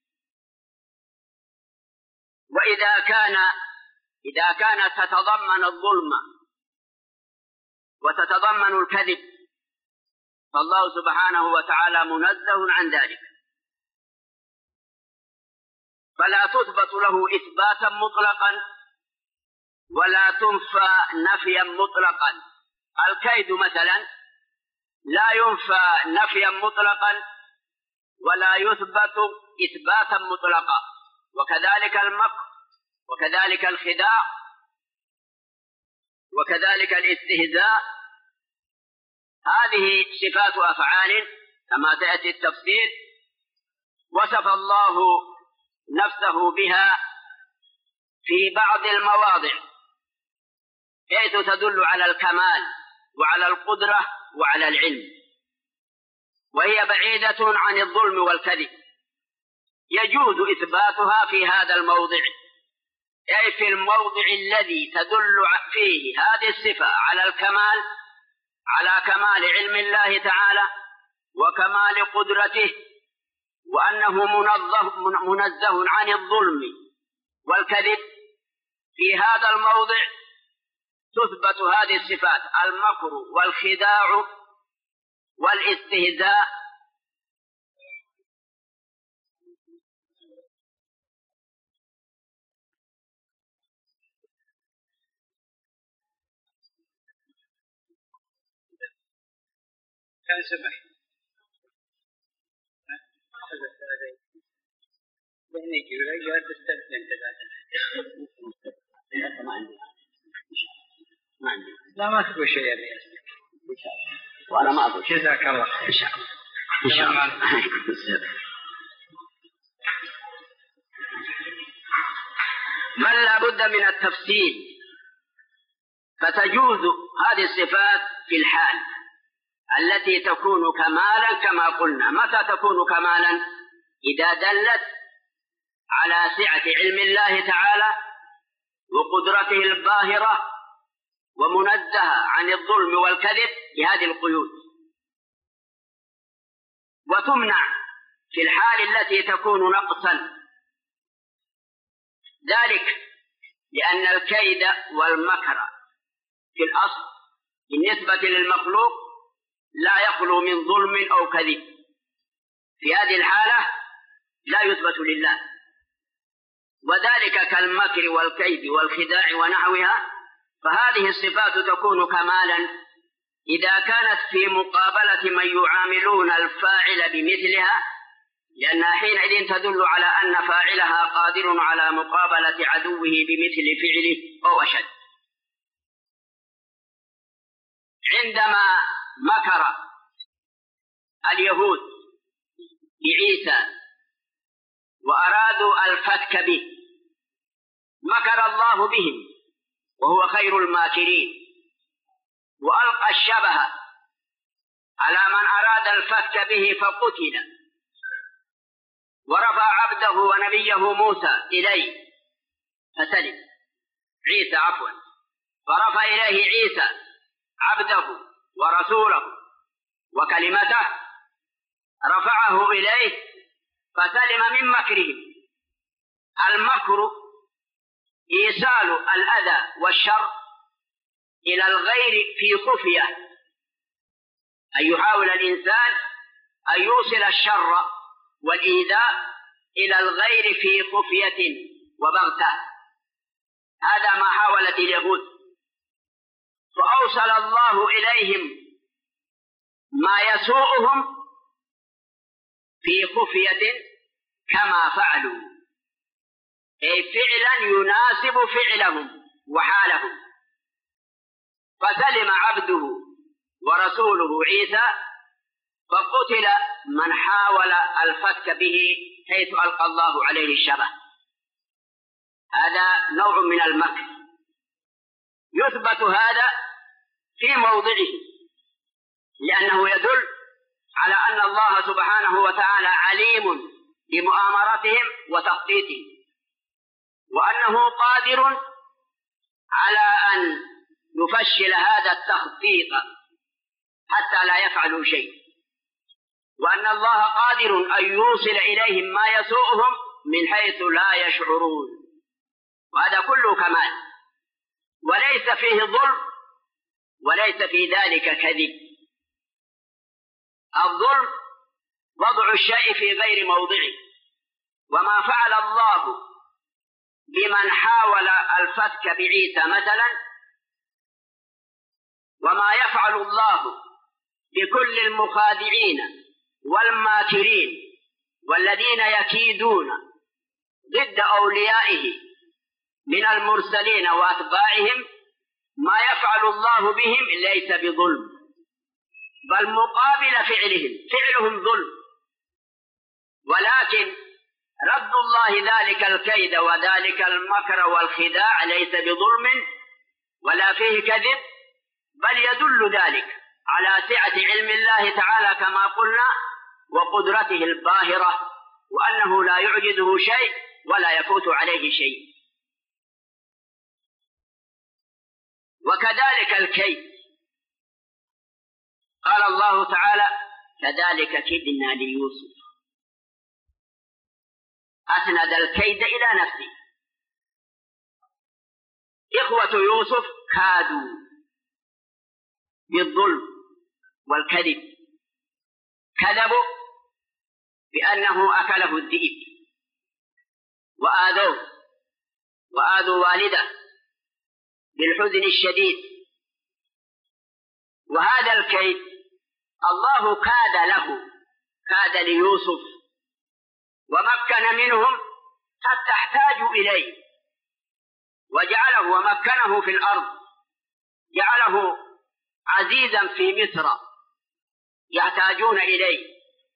وإذا كان إذا كانت تتضمن الظلم وتتضمن الكذب فالله سبحانه وتعالى منزه عن ذلك، فلا تثبت له إثباتا مطلقا ولا تنفى نفيا مطلقا. الكيد مثلا لا ينفى نفيا مطلقا ولا يثبت إثباتا مطلقا، وكذلك المكر وكذلك الخداع وكذلك الاستهزاء. هذه صفات أفعال كما تأتي التفصيل وصف الله نفسه بها في بعض المواضع حيث تدل على الكمال وعلى القدرة وعلى العلم، وهي بعيدة عن الظلم والكذب. يجوز إثباتها في هذا الموضع، أي في الموضع الذي تدل فيه هذه الصفة على الكمال، على كمال علم الله تعالى وكمال قدرته، وأنه منزه, منزه عن الظلم والكذب. في هذا الموضع تثبت هذه الصفات: المكر والخداع والاستهزاء. كان سمح بهنيك ولا جاء تستثنى ما عندي ما عندي لا ما تقول شيء يعني وأنا ما أقول. جزاك الله. إن شاء الله إن شاء الله. بل لا بد من التفصيل، فتجوز هذه الصفات في الحال التي تكون كمالا كما قلنا. متى تكون كمالا؟ إذا دلت على سعة علم الله تعالى وقدرته الباهرة ومنزهة عن الظلم والكذب بهذه القيود. وتمنع في الحال التي تكون نقصا، ذلك لأن الكيد والمكر في الأصل بالنسبة للمخلوق لا يخلو من ظلم أو كذب. في هذه الحالة لا يثبت لله، وذلك كالمكر والكيد والخداع ونحوها. فهذه الصفات تكون كمالا إذا كانت في مقابلة من يعاملون الفاعل بمثلها، لأنها حينئذ تدل على أن فاعلها قادر على مقابلة عدوه بمثل فعله أو أشد. عندما مكر اليهود بعيسى وأرادوا الفتك به، مكر الله بهم وهو خير الماكرين، وألقى الشبه على من أراد الفتك به فقتل، ورفع عبده ونبيه موسى إليه فسلم عيسى عفوا فرفع إليه عيسى عبده ورسوله وكلمته، رفعه إليه فسلم من مكرهم. المكر إيصال الأذى والشر إلى الغير في خفية، أن يحاول الإنسان أن يوصل الشر والإيذاء إلى الغير في خفية وبغتة. هذا ما حاولت اليهود، فأوصل الله إليهم ما يسوءهم في خفية كما فعلوا، أي فعلا يناسب فعلهم وحالهم. فسلم عبده ورسوله عيسى، فقتل من حاول الفتك به حيث ألقى الله عليه الشبه. هذا نوع من المكر، يثبت هذا في موضعه، لأنه يدل على أن الله سبحانه وتعالى عليم بمؤامرتهم وتخطيطهم، وأنه قادر على أن يفشل هذا التخطيط حتى لا يفعلوا شيء، وأن الله قادر أن يوصل إليهم ما يسوءهم من حيث لا يشعرون. وهذا كله كمال، وليس فيه ظلم وليس في ذلك كذب. الظلم وضع الشيء في غير موضعه، وما فعل الله بمن حاول الفتك بعيسى مثلا، وما يفعل الله بكل المخادعين والماكرين والذين يكيدون ضد أوليائه من المرسلين وأتباعهم، ما يفعل الله بهم ليس بظلم، بل مقابل فعلهم، فعلهم ظلم، ولكن رد الله ذلك الكيد وذلك المكر والخداع ليس بظلم ولا فيه كذب، بل يدل ذلك على سعة علم الله تعالى كما قلنا، وقدرته الباهرة، وأنه لا يعجزه شيء ولا يفوت عليه شيء. وكذلك الكيد، قال الله تعالى: كذلك كدنا ليوسف. أسند الكيد إلى نفسه. إخوة يوسف كادوا بالظلم والكذب، كذبوا بأنه أكله الذئب، وآذوه وآذوا والده بالحزن الشديد. وهذا الكيد الله كاد له، كاد ليوسف ومكن منهم حتى احتاجوا إليه، وجعله ومكنه في الأرض، جعله عزيزا في مصر يحتاجون إليه،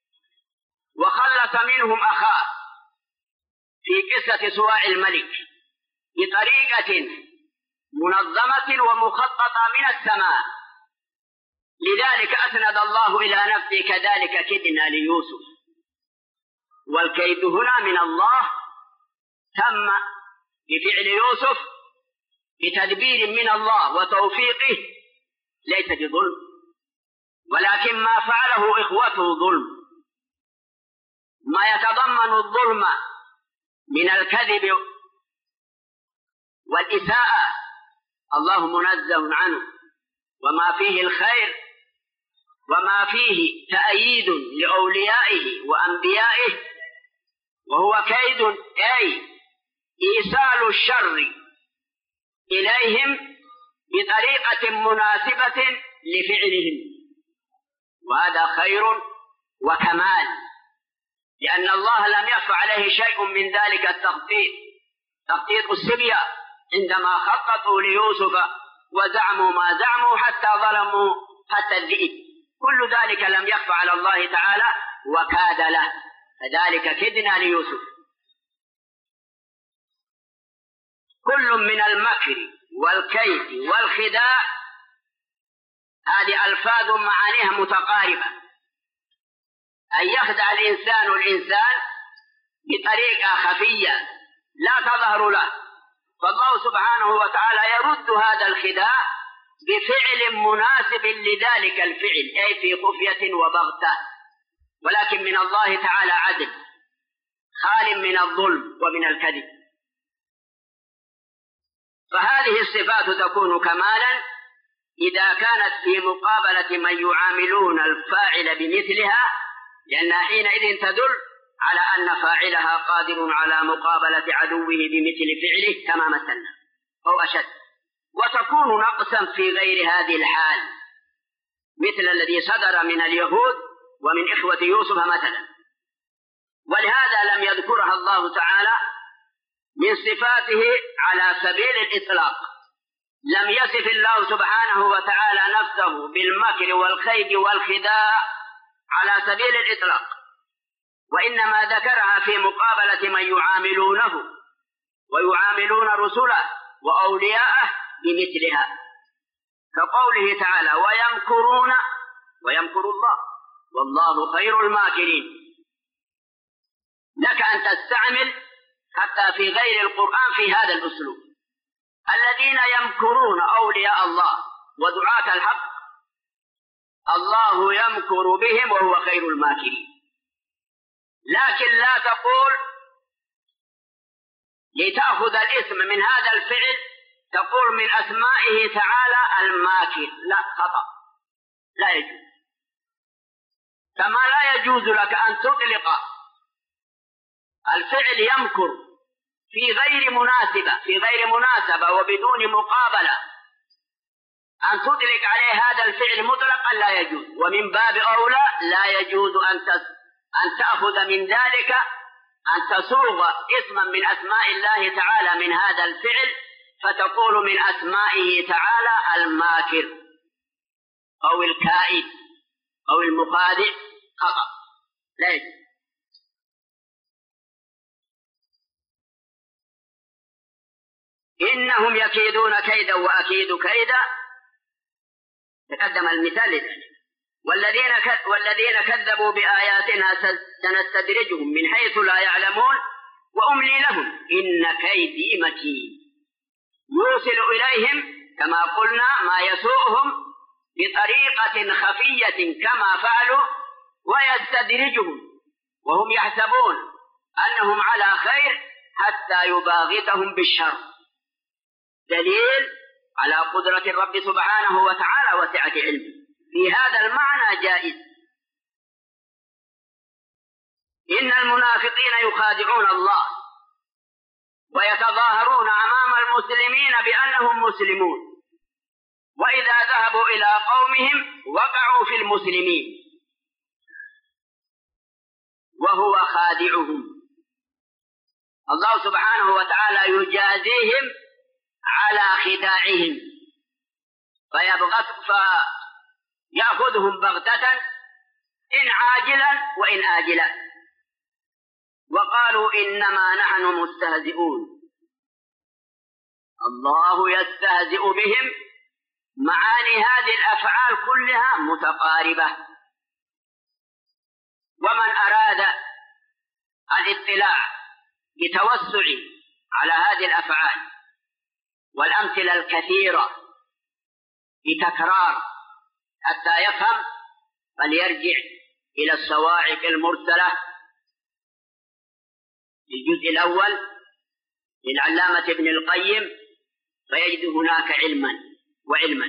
وخلص منهم أخاه في قصة سواع الملك بطريقة منظمة ومخططة من السماء. لذلك أسند الله إلى نفسه: كذلك كدنا ليوسف. والكيد هنا من الله، تم بفعل يوسف بتدبير من الله وتوفيقه، ليس بظلم، ولكن ما فعله إخوته ظلم، ما يتضمن الظلم من الكذب والإساءة الله منزه عنه، وما فيه الخير وما فيه تأييد لأوليائه وأنبيائه، وهو كيد أي إيصال الشر إليهم بطريقة مناسبة لفعلهم، وهذا خير وكمال، لأن الله لم يخف عليه شيء من ذلك التخطيط، تخطيط السبية عندما خططوا ليوسف وزعموا ما زعموا حتى ظلموا حتى الذئب، كل ذلك لم يخف على الله تعالى وكاد له. كذلك كدنا ليوسف. كل من المكر والكيد والخداع هذه ألفاظ معانيها متقاربة، أن يخدع الإنسان الإنسان بطريقة خفية لا تظهر له، فالله سبحانه وتعالى يرد هذا الخداع بفعل مناسب لذلك الفعل، أي في خفية وبغتة، ولكن من الله تعالى عدل خال من الظلم ومن الكذب. فهذه الصفات تكون كمالا إذا كانت في مقابلة من يعاملون الفاعل بمثلها، لأنها حينئذ تدل على أن فاعلها قادر على مقابلة عدوه بمثل فعله كما مثلنا أو أشد. وتكون نقصا في غير هذه الحال، مثل الذي صدر من اليهود ومن إخوة يوسف مثلا، ولهذا لم يذكرها الله تعالى من صفاته على سبيل الإطلاق. لم يصف الله سبحانه وتعالى نفسه بالمكر والخيب والخداع على سبيل الإطلاق، وإنما ذكرها في مقابلة من يعاملونه ويعاملون رسله وأولياءه بمثلها، كقوله تعالى: ويمكرون ويمكر الله والله خير الماكرين. لك أن تستعمل حتى في غير القرآن في هذا الأسلوب: الذين يمكرون أولياء الله ودعاة الحق الله يمكر بهم وهو خير الماكرين. لكن لا تقول لتأخذ الاسم من هذا الفعل تقول من أسمائه تعالى الماكر، لا، خطأ، لا يجوز. كما لا يجوز لك أن تطلق الفعل يمكر في غير مناسبة في غير مناسبة وبدون مقابلة، أن تطلق عليه هذا الفعل مطلقا لا يجوز. ومن باب أولى لا يجوز أن أن تأخذ من ذلك أن تصوغ اسما من أسماء الله تعالى من هذا الفعل فتقول من أسمائه تعالى الماكر أو الكائد أو المخادع، خطأ، لا يجوز. إنهم يكيدون كيدا وأكيد كيدا، تقدم المثال لذلك. والذين والذين كذبوا بآياتنا سنستدرجهم من حيث لا يعلمون وأملي لهم إن كيدي متين. يوصل إليهم كما قلنا ما يسوءهم بطريقة خفية كما فعلوا، ويستدرجهم وهم يحسبون أنهم على خير حتى يباغتهم بالشر. دليل على قدرة الرب سبحانه وتعالى وسعة علمه. في هذا المعنى جائز. إن المنافقين يخادعون الله ويتظاهرون أمام المسلمين بأنهم مسلمون، وإذا ذهبوا إلى قومهم وقعوا في المسلمين وهو خادعهم. الله سبحانه وتعالى يجازيهم على خداعهم فيبغت فيأخذهم بغتة إن عاجلا وإن آجلا، وقالوا إنما نحن مستهزئون. الله يستهزئ بهم. معاني هذه الأفعال كلها متقاربة، ومن أراد الاطلاع بتوسع على هذه الأفعال والأمثلة الكثيرة بتكرار حتى يفهم فليرجع إلى الصواعق المرسلة الجزء الأول للعلامة ابن القيم فيجد هناك علما وعلما.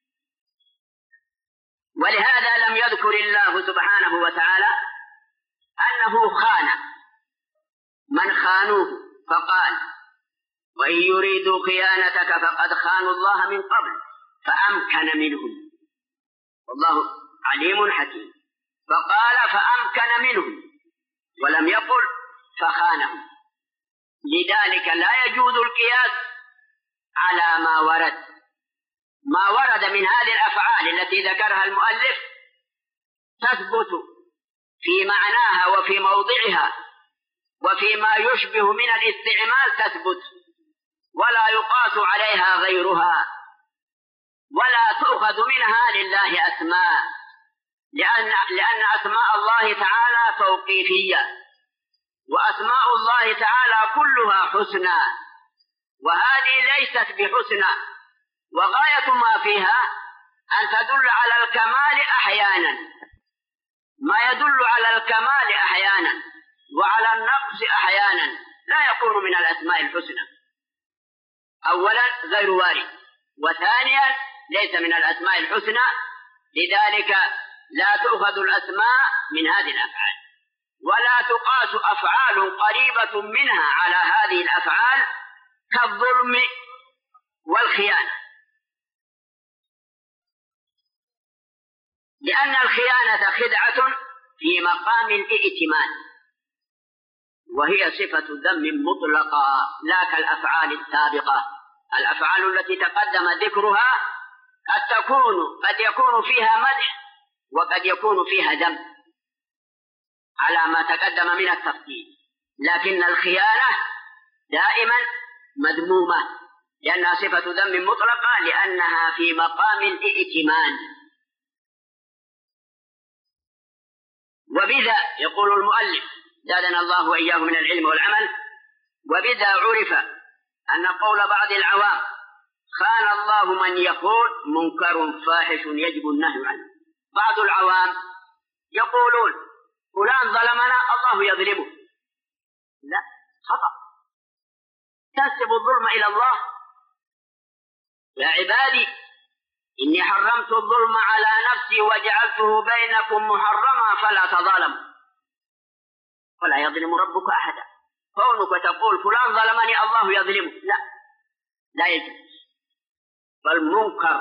ولهذا لم يذكر الله سبحانه وتعالى أنه خان من خانوه، فقال: وإن يريدوا خيانتك فقد خانوا الله من قبل فأمكن منهم والله عليم حكيم. فقال فأمكن منهم ولم يقل فخانهم. لذلك لا يجوز القياس على ما ورد. ما ورد من هذه الأفعال التي ذكرها المؤلف تثبت في معناها وفي موضعها وفيما يشبه من الاستعمال تثبت، ولا يقاس عليها غيرها، ولا تؤخذ منها لله أسماء، لأن, لأن أسماء الله تعالى توقيفية، وأسماء الله تعالى كلها حسنى، وهذه ليست بحسنى، وغاية ما فيها أن تدل على الكمال أحيانا، ما يدل على الكمال أحيانا وعلى النقص أحيانا لا يكون من الأسماء الحسنى. أولا غير وارد، وثانيا ليس من الأسماء الحسنى، لذلك لا تؤخذ الأسماء من هذه الأفعال، ولا تقاس أفعال قريبة منها على هذه الأفعال كالظلم والخيانة، لأن الخيانة خدعة في مقام الائتمان، وهي صفة ذم مطلقة لا كالأفعال السابقة. الأفعال التي تقدم ذكرها قد تكون قد يكون فيها مدح وقد يكون فيها ذم على ما تقدم من التفصيل، لكن الخيانة دائما مذمومة لأنها صفة ذم مطلقة لأنها في مقام الائتمان. وبذا يقول المؤلف زادنا الله وإياه من العلم والعمل: وبذا عرف أن قول بعض العوام خان الله من يقول منكر فاحش يجب النهي عنه. بعض العوام يقولون فلان ظلمنا الله يظلمه. لا، خطأ. تنسب الظلم إلى الله. يا عبادي إني حرمت الظلم على نفسي وجعلته بينكم محرما فلا تظالموا. ولا يظلم ربك أحدا. كونك تقول فلان ظلمني الله يظلمه، لا، لا يجوز. فالمنكر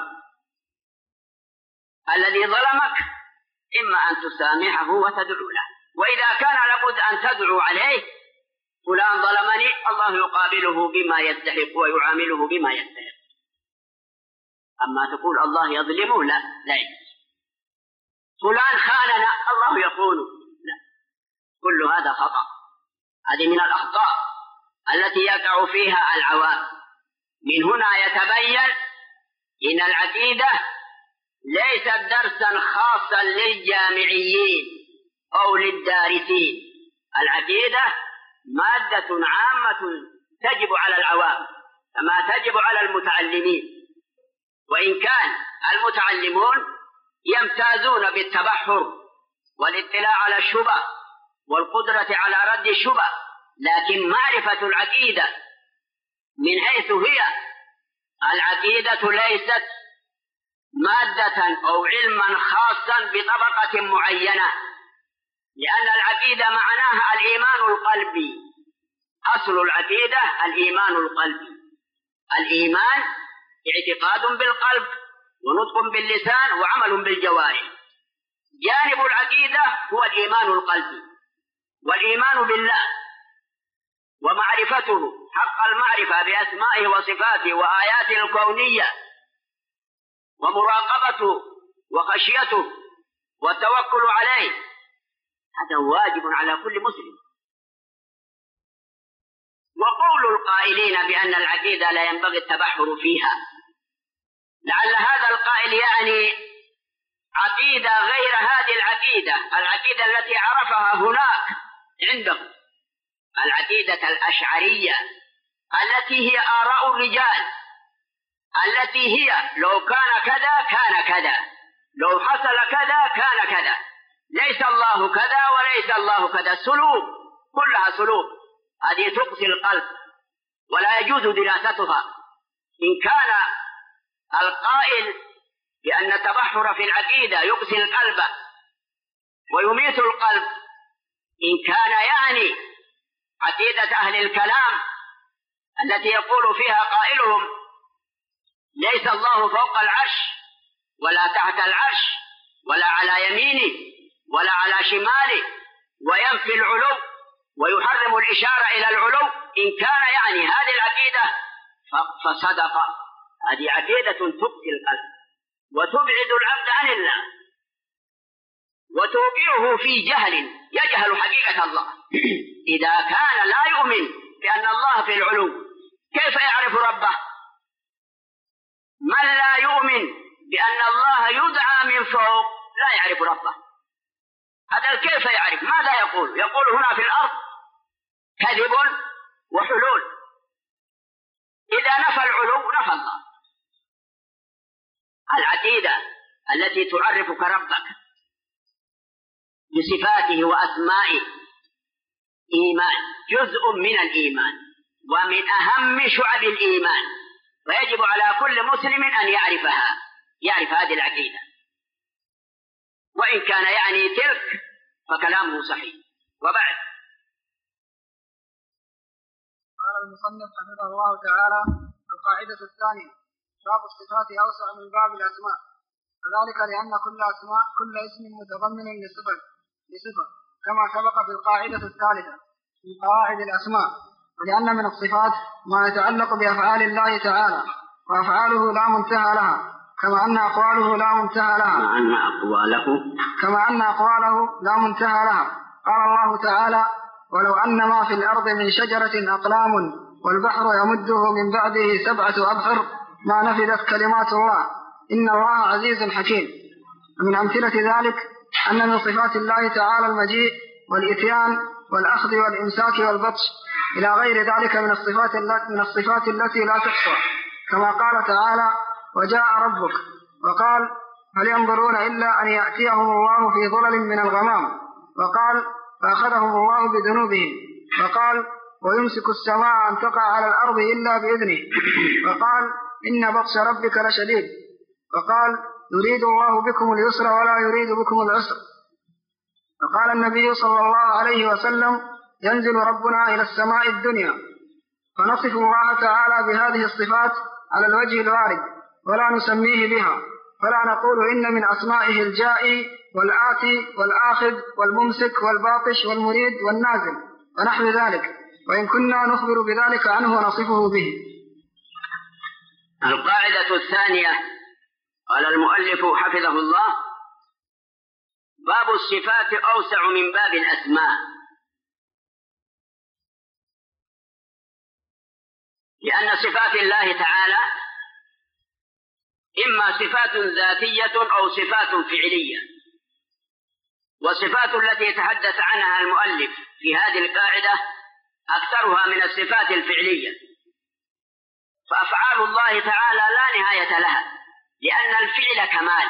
الذي ظلمك إما أن تسامحه وتدعو له، وإذا كان لابد أن تدعو عليه فلان ظلمني الله يقابله بما يستحق ويعامله بما يستحق. أما تقول الله يظلمه، لا، لا يجوز. فلان خاننا الله يخونه، لا، كل هذا خطأ. هذه من الأخطاء التي يقع فيها العوام. من هنا يتبين إن العقيدة ليست درسا خاصا للجامعيين أو للدارسين. العقيدة مادة عامة تجب على العوام كما تجب على المتعلمين، وإن كان المتعلمون يمتازون بالتبحر والاطلاع على الشبه والقدرة على رد الشبه، لكن معرفة العقيدة من حيث هي العقيدة ليست مادة أو علما خاصا بطبقة معينة، لأن العقيدة معناها الإيمان القلبي. أصل العقيدة الإيمان القلبي. الإيمان اعتقاد بالقلب ونطق باللسان وعمل بالجوارح. جانب العقيدة هو الإيمان القلبي والإيمان بالله ومعرفته حق المعرفة بأسمائه وصفاته وآياته الكونية ومراقبته وخشيته والتوكل عليه. هذا واجب على كل مسلم. وقول القائلين بأن العقيدة لا ينبغي التبحر فيها، لعل هذا القائل يعني عقيدة غير هذه العقيدة، العقيدة التي عرفها هناك عندهم، العقيدة الأشعرية التي هي آراء الرجال، التي هي لو كان كذا كان كذا، لو حصل كذا كان كذا، ليس الله كذا وليس الله كذا، سلوك، كلها سلوك. هذه تقسي القلب ولا يجوز دراستها. إن كان القائل بأن التبحر في العقيدة يقسي القلب ويميت القلب، إن كان يعني عقيدة أهل الكلام التي يقول فيها قائلهم ليس الله فوق العرش ولا تحت العرش ولا على يمينه ولا على شماله وينفي العلو ويحرم الإشارة إلى العلو، إن كان يعني هذه العقيدة فصدق. هذه عقيدة تقسي القلب وتبعد العبد عن الله وتوقعه في جهل، يجهل حقيقة الله. إذا كان لا يؤمن بأن الله في العلو كيف يعرف ربه؟ من لا يؤمن بأن الله يدعى من فوق لا يعرف ربه. هذا كيف يعرف؟ ماذا يقول؟ يقول هنا في الأرض كذب وحلول. إذا نفى العلو نفى الله. العقيدة التي تعرفك ربك بصفاته وأسمائه إيمان، جزء من الإيمان ومن أهم شعب الإيمان، ويجب على كل مسلم أن يعرفها، يعرف هذه العقيدة. وإن كان يعني تلك فكلامه صحيح. وبعد قال المصنف حفظه الله تعالى: القاعدة الثانية: باب الصفات أوسع من باب الأسماء، وذلك لأن كل أسماء كل اسم متضمن لصفة لصفة كما سبق في القاعدة الثالثة. في قواعد الأسماء، ولأن من الصفات ما يتعلق بأفعال الله تعالى، وأفعاله لا منتهى لها، كما أن أقواله لا منتهى لها كما أن أقواله كما أن أقواله لا منتهى لها. قال الله تعالى: ولو أن ما في الأرض من شجرة أقلام والبحر يمده من بعده سبعة أبحر ما نفذت كلمات الله إن الله عزيز حكيم. ومن أمثلة ذلك أن من صفات الله تعالى المجيء والإتيان والأخذ والإمساك والبطش إلى غير ذلك من الصفات من الصفات التي لا تحصى، كما قال تعالى: وجاء ربك، وقال: هل ينظرون إلا أن يأتيهم الله في ظلل من الغمام، وقال: فأخذهم الله بذنوبهم، وقال: ويمسك السماء أن تقع على الأرض إلا بإذنه، وقال: إن بطش ربك لشديد، وقال: يريد الله بكم اليسر ولا يريد بكم العسر. وقال النبي صلى الله عليه وسلم: ينزل ربنا إلى السماء الدنيا، فنصف الله تعالى بهذه الصفات على الوجه الوارد ولا نسميه بها، فلا نقول إن من أسمائه الجائي والآتي والآخذ والممسك والباطش والمريد والنازل ونحو ذلك، وإن كنا نخبر بذلك عنه ونصفه به. القاعدة الثانية قال المؤلف حفظه الله: باب الصفات أوسع من باب الأسماء، لأن صفات الله تعالى إما صفات ذاتية أو صفات فعلية، والصفات التي تحدث عنها المؤلف في هذه القاعدة أكثرها من الصفات الفعلية، فأفعال الله تعالى لا نهاية لها، لأن الفعل كمال،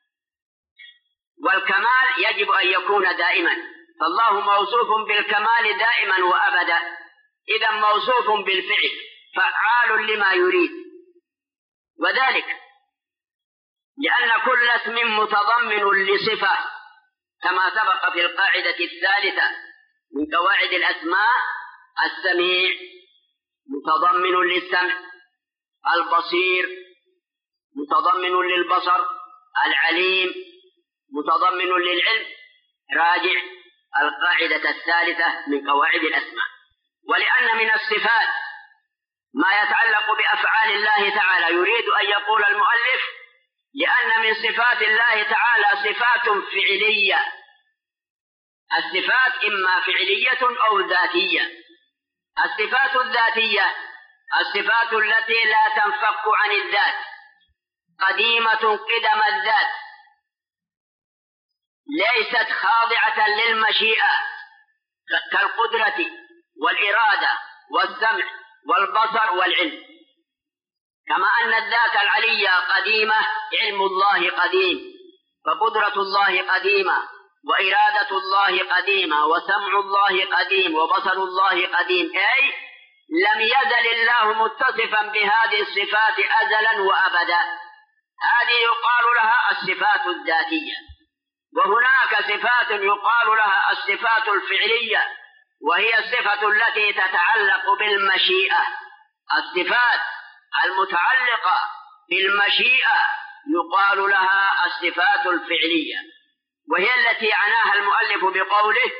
والكمال يجب أن يكون دائما، فالله موصوف بالكمال دائما وأبدا، إذا موصوف بالفعل فعال لما يريد، وذلك لأن كل اسم متضمن لصفة، كما سبق في القاعدة الثالثة من قواعد الأسماء: السميع متضمن للسمع، البصير متضمن للبصر، العليم متضمن للعلم. راجع القاعدة الثالثة من قواعد الأسماء. ولأن من الصفات ما يتعلق بأفعال الله تعالى، يريد أن يقول المؤلف: لأن من صفات الله تعالى صفات فعلية، الصفات إما فعلية أو ذاتية. الصفات الذاتية الصفات التي لا تنفك عن الذات، قديمة قدم الذات، ليست خاضعة للمشيئة، كالقدرة والإرادة والسمع والبصر والعلم. كما أن الذات العلية قديمة، علم الله قديم، فقدرة الله قديمة، وإرادة الله قديمة، وسمع الله قديم، وبصر الله قديم، أي لم يزل الله متصفا بهذه الصفات أزلا وأبدا. هذه يقال لها الصفات الذاتية. وهناك صفات يقال لها الصفات الفعلية، وهي الصفة التي تتعلق بالمشيئة. الصفات المتعلقة بالمشيئة يقال لها الصفات الفعلية، وهي التي عناها المؤلف بقوله: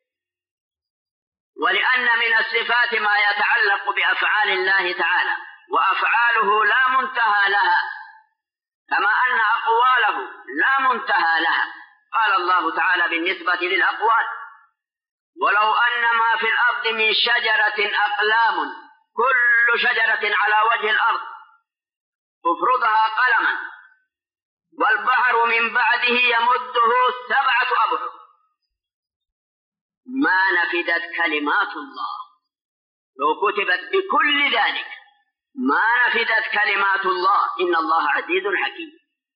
ولأن من الصفات ما يتعلق بأفعال الله تعالى، وأفعاله لا منتهى لها، كما أن أقواله لا منتهى لها. قال الله تعالى بالنسبة للأقوال: ولو أن ما في الأرض من شجرة أقلام، كل شجرة على وجه الأرض تفرضها قلما، والبحر من بعده يمده سبعة أبحر ما نفدت كلمات الله. لو كتبت بكل ذلك ما نفدت كلمات الله، إن الله عزيز حكيم.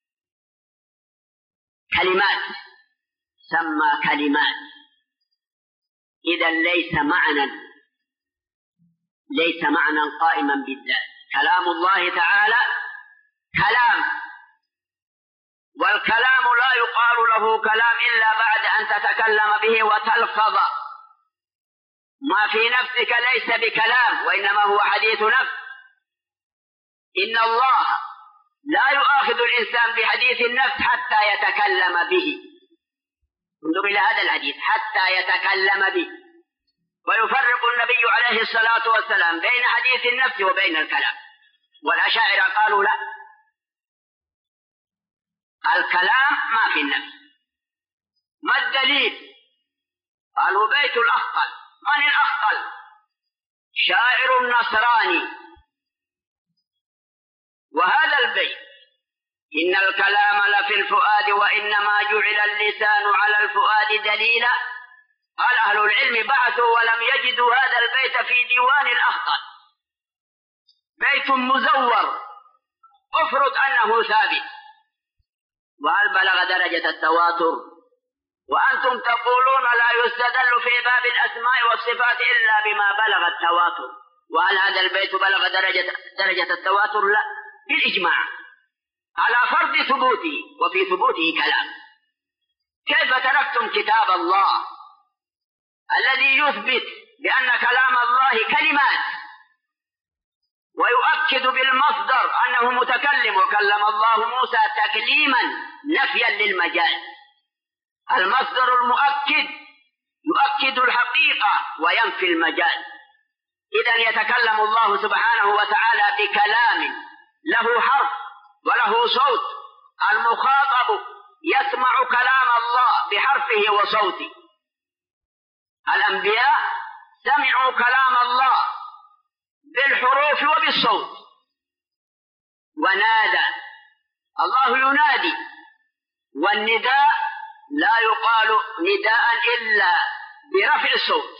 كلمات، سمى كلمات، إذا ليس معنى ليس معنى قائما بالذات. كلام الله تعالى كلام، والكلام لا يقال له كلام إلا بعد أن تتكلم به وتلفظ. ما في نفسك ليس بكلام، وإنما هو حديث نفس. إن الله لا يؤاخذ الإنسان بحديث النفس حتى يتكلم به. انظر إلى هذا الحديث: حتى يتكلم به. ويفرق النبي عليه الصلاة والسلام بين حديث النفس وبين الكلام. والأشاعرة قالوا لا، الكلام ما في النفس. ما الدليل؟ قالوا بيت الأخطل. من الأخطل؟ شاعر نصراني. وهذا البيت إن الكلام لفي الفؤاد وإنما جعل اللسان على الفؤاد دليلا. قال أهل العلم بعثوا ولم يجدوا هذا البيت في ديوان الأخطل، بيت مزور افرض أنه ثابت، وهل بلغ درجة التواتر؟ وأنتم تقولون لا يستدل في باب الأسماء والصفات إلا بما بلغ التواتر، وهل هذا البيت بلغ درجة, درجة التواتر؟ لا، بالإجماع على فرض ثبوته، وفي ثبوته كلام. كيف تركتم كتاب الله الذي يثبت بأن كلام الله كلمات ويؤكد بالمصدر أنه متكلم، وكلم الله موسى تكليما نفيا للمجاز؟ المصدر المؤكد يؤكد الحقيقة وينفي المجاز. إذن يتكلم الله سبحانه وتعالى بكلام له حرف وله صوت، المخاطب يسمع كلام الله بحرفه وصوته. الأنبياء سمعوا كلام الله بالحروف وبالصوت، ونادى الله ينادي، والنداء لا يقال نداء إلا برفع الصوت،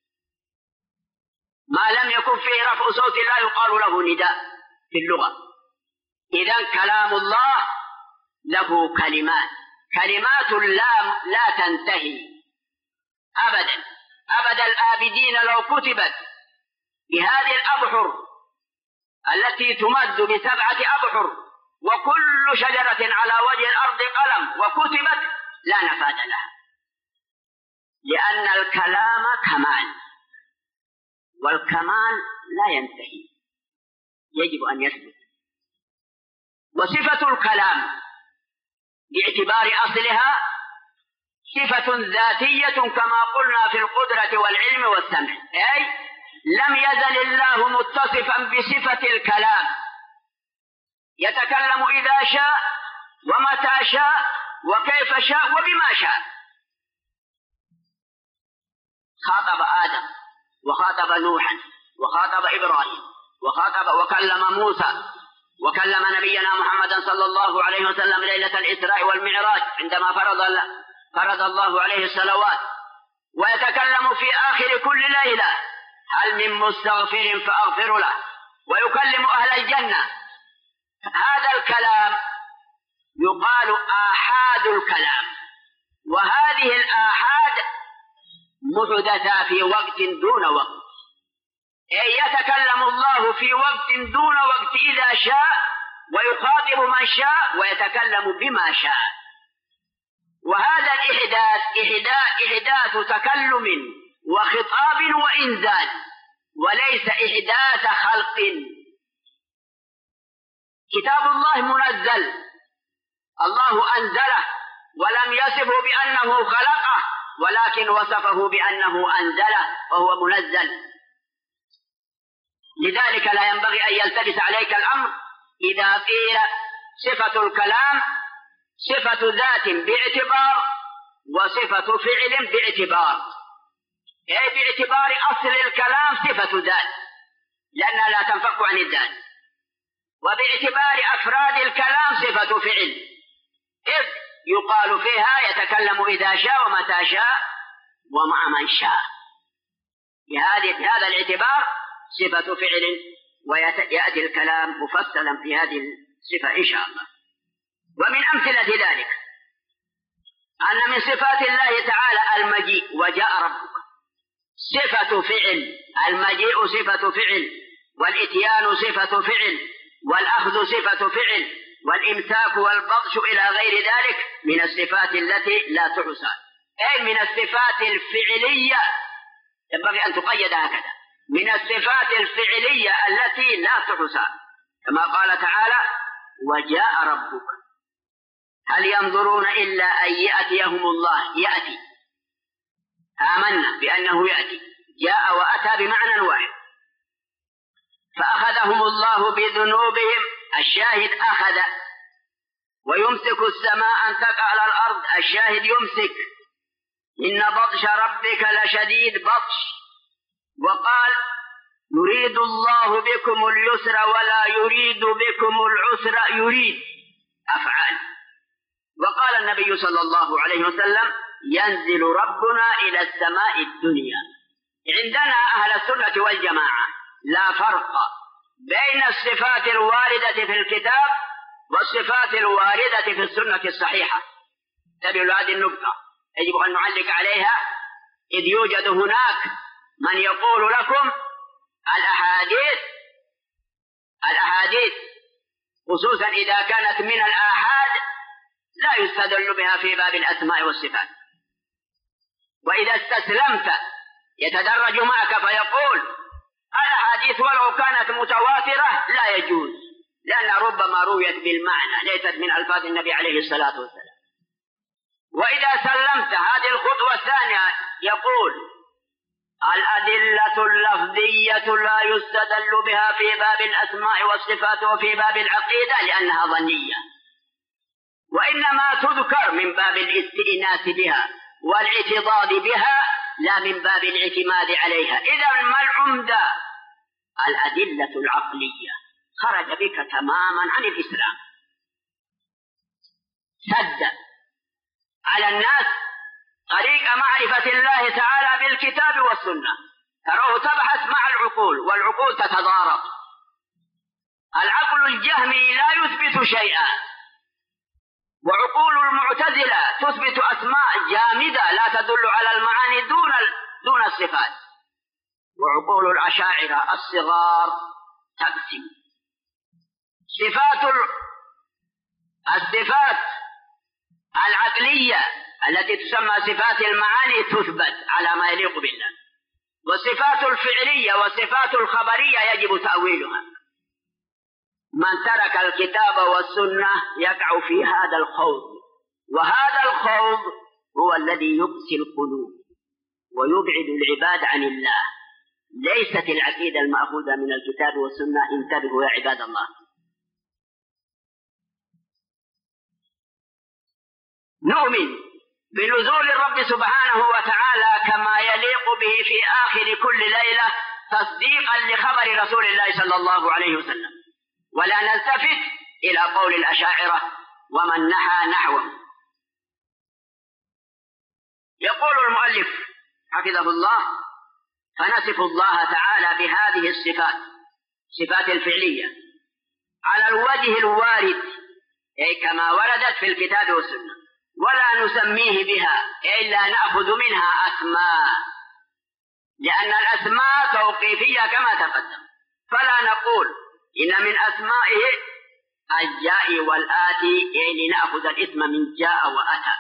ما لم يكن فيه رفع صوت لا يقال له نداء في اللغة. إذن كلام الله له كلمات، كلمات لا, لا تنتهي أبدا أبد الآبدين لو كتبت بهذه الأبحر التي تمد بسبعة أبحر وكل شجرة على وجه الأرض قلم وكتبت لا نفاد لها، لأن الكلام كمال، والكمال لا ينتهي، يجب أن يثبت. وصفة الكلام باعتبار أصلها صفة ذاتية كما قلنا في القدرة والعلم والسمع، أي لم يزل الله متصفا بصفة الكلام، يتكلم إذا شاء ومتى شاء وكيف شاء وبما شاء. خاطب آدم وخاطب نوحا وخاطب إبراهيم وخاطب وكلم موسى وكلم نبينا محمدا صلى الله عليه وسلم ليلة الإسراء والمعراج عندما فرض الله, فرض الله عليه الصلوات، ويتكلم في آخر كل ليلة هل من مستغفر فأغفر له، ويكلم أهل الجنة. هذا الكلام يقال آحاد الكلام، وهذه الآحاد محدثة في وقت دون وقت، أي يتكلم الله في وقت دون وقت إذا شاء ويخاطب من شاء ويتكلم بما شاء. وهذا الإحداث إحداث تكلم وخطاب وإنزال، وليس إحداث خلق. كتاب الله منزل، الله أنزله ولم يصفه بأنه خلقه، ولكن وصفه بأنه أنزله وهو منزل. لذلك لا ينبغي أن يلتبس عليك الأمر إذا قيل صفة الكلام صفة ذات باعتبار وصفة فعل باعتبار، أي باعتبار أصل الكلام صفة ذات لأنها لا تنفك عن الذات، وباعتبار أفراد الكلام صفة فعل، إذ يقال فيها يتكلم إذا شاء ومتى شاء ومع من شاء. بهذا الاعتبار صفة فعل، ويأتي الكلام مفصلا في هذه الصفة إن شاء الله. ومن أمثلة ذلك أن من صفات الله تعالى المجيء، وجاء ربك صفة فعل، المجيء صفة فعل، والإتيان صفة فعل، والأخذ صفة فعل، والإمساك والبطش إلى غير ذلك من الصفات التي لا تحصى، أي من الصفات الفعلية، ينبغي أن تقيد هكذا، من الصفات الفعلية التي لا تحصى، كما قال تعالى وجاء ربك. هل ينظرون إلا أن يأتيهم الله؟ يأتي، آمنا بأنه يأتي. جاء وأتى بمعنى واحد. فأخذهم الله بذنوبهم، الشاهد أخذ، ويمسك السماء أن تقع على الأرض، الشاهد يمسك. إن بطش ربك لشديد بطش. وقال يريد الله بكم اليسر ولا يريد بكم العسر، يريد أفعال. وقال النبي صلى الله عليه وسلم ينزل ربنا إلى السماء الدنيا. عندنا أهل السنة والجماعة لا فرق بين الصفات الواردة في الكتاب والصفات الواردة في السنة الصحيحة. تبين هذه النقطة يجب أن نعلق عليها، إذ يوجد هناك من يقول لكم الأحاديث الأحاديث خصوصا إذا كانت من الآحاد لا يستدل بها في باب الأسماء والصفات. وإذا استسلمت يتدرج معك فيقول الأحاديث ولو كانت متواترة لا يجوز، لأن ربما رويت بالمعنى ليست من ألفاظ النبي عليه الصلاة والسلام. وإذا سلمت هذه الخطوة الثانية يقول الأدلة اللفظية لا يستدل بها في باب الأسماء والصفات وفي باب العقيدة لأنها ظنية، وإنما تذكر من باب الاستئناس بها والاعتضاد بها لا من باب الاعتماد عليها. إذا ما العمدة؟ الأدلة العقلية. خرج بك تماما عن الإسلام، سد على الناس طريق معرفة الله تعالى بالكتاب والسنة. تراه تبحث مع العقول والعقول تتضارب. العقل الجهمي لا يثبت شيئا، وعقول المعتزلة تثبت أسماء جامدة لا تدل على المعاني دون دون الصفات، وعقول الأشاعرة الصغار تقسم. صفات الصفات العقلية التي تسمى صفات المعاني تثبت على ما يليق بالله، والصفات الفعلية والصفات الخبرية يجب تأويلها. من ترك الكتاب والسنة يقع في هذا الخوض، وهذا الخوض هو الذي يقسي القلوب ويبعد العباد عن الله. ليست العقيدة المأخوذة من الكتاب والسنة. انتبهوا يا عباد الله. نؤمن بنزول الرب سبحانه وتعالى كما يليق به في آخر كل ليلة تصديقا لخبر رسول الله صلى الله عليه وسلم، ولا نلتفت إلى قول الأشاعرة ومن نحى نحوه. يقول المؤلف حفظه الله فنصف الله تعالى بهذه الصفات، صفات الفعلية، على الوجه الوارد أي كما وردت في الكتاب والسنة، ولا نسميه بها إلا نأخذ منها أسماء، لأن الأسماء توقيفية كما تقدم. فلا نقول إن من أسمائه الجاء والآتي، يعني نأخذ الاسم من جاء وأتى،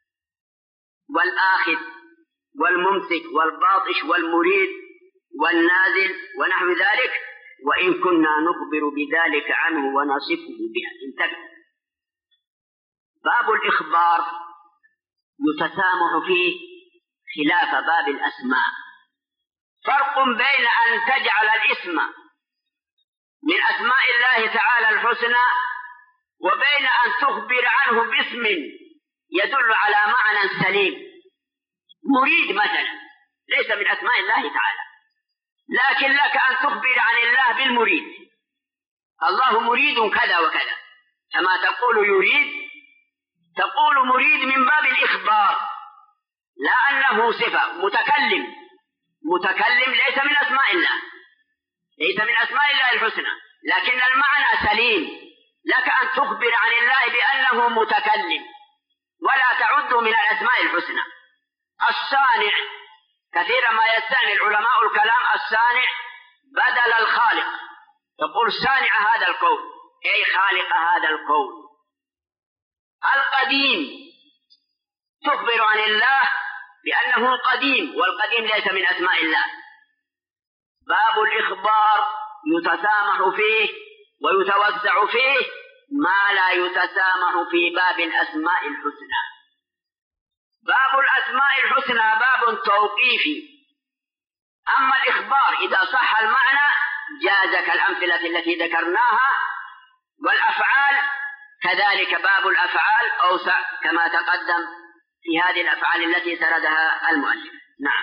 والآخذ والممسك والباطش والمريد والنازل ونحو ذلك، وإن كنا نخبر بذلك عنه ونصفه بها. انتبه، باب الإخبار يتسامح فيه خلاف باب الأسماء. فرق بين أن تجعل الاسم من أسماء الله تعالى الحسنى وبين أن تخبر عنه باسم يدل على معنى سليم. مريد مثلا ليس من أسماء الله تعالى، لكن لك أن تخبر عن الله بالمريد. الله مريد كذا وكذا، كما تقول يريد تقول مريد من باب الإخبار، لا أنه صفة. متكلم متكلم ليس من أسماء الله، ليس من أسماء الله الحسنى، لكن المعنى سليم. لك أن تخبر عن الله بأنه متكلم ولا تعد من الأسماء الحسنى. الصانع كثيرا ما يستعمل علماء الكلام الصانع بدل الخالق، يقول صانع هذا الكون أي خالق هذا الكون. القديم تخبر عن الله بأنه قديم، والقديم ليس من أسماء الله. باب الإخبار يتسامح فيه ويتوسع فيه ما لا يتسامح في باب الأسماء الحسنى. باب الأسماء الحسنى باب توقيفي. أما الإخبار إذا صح المعنى جاز كالأمثلة التي ذكرناها، والأفعال كذلك باب الأفعال أوسع كما تقدم في هذه الأفعال التي سردها المؤلف. نعم.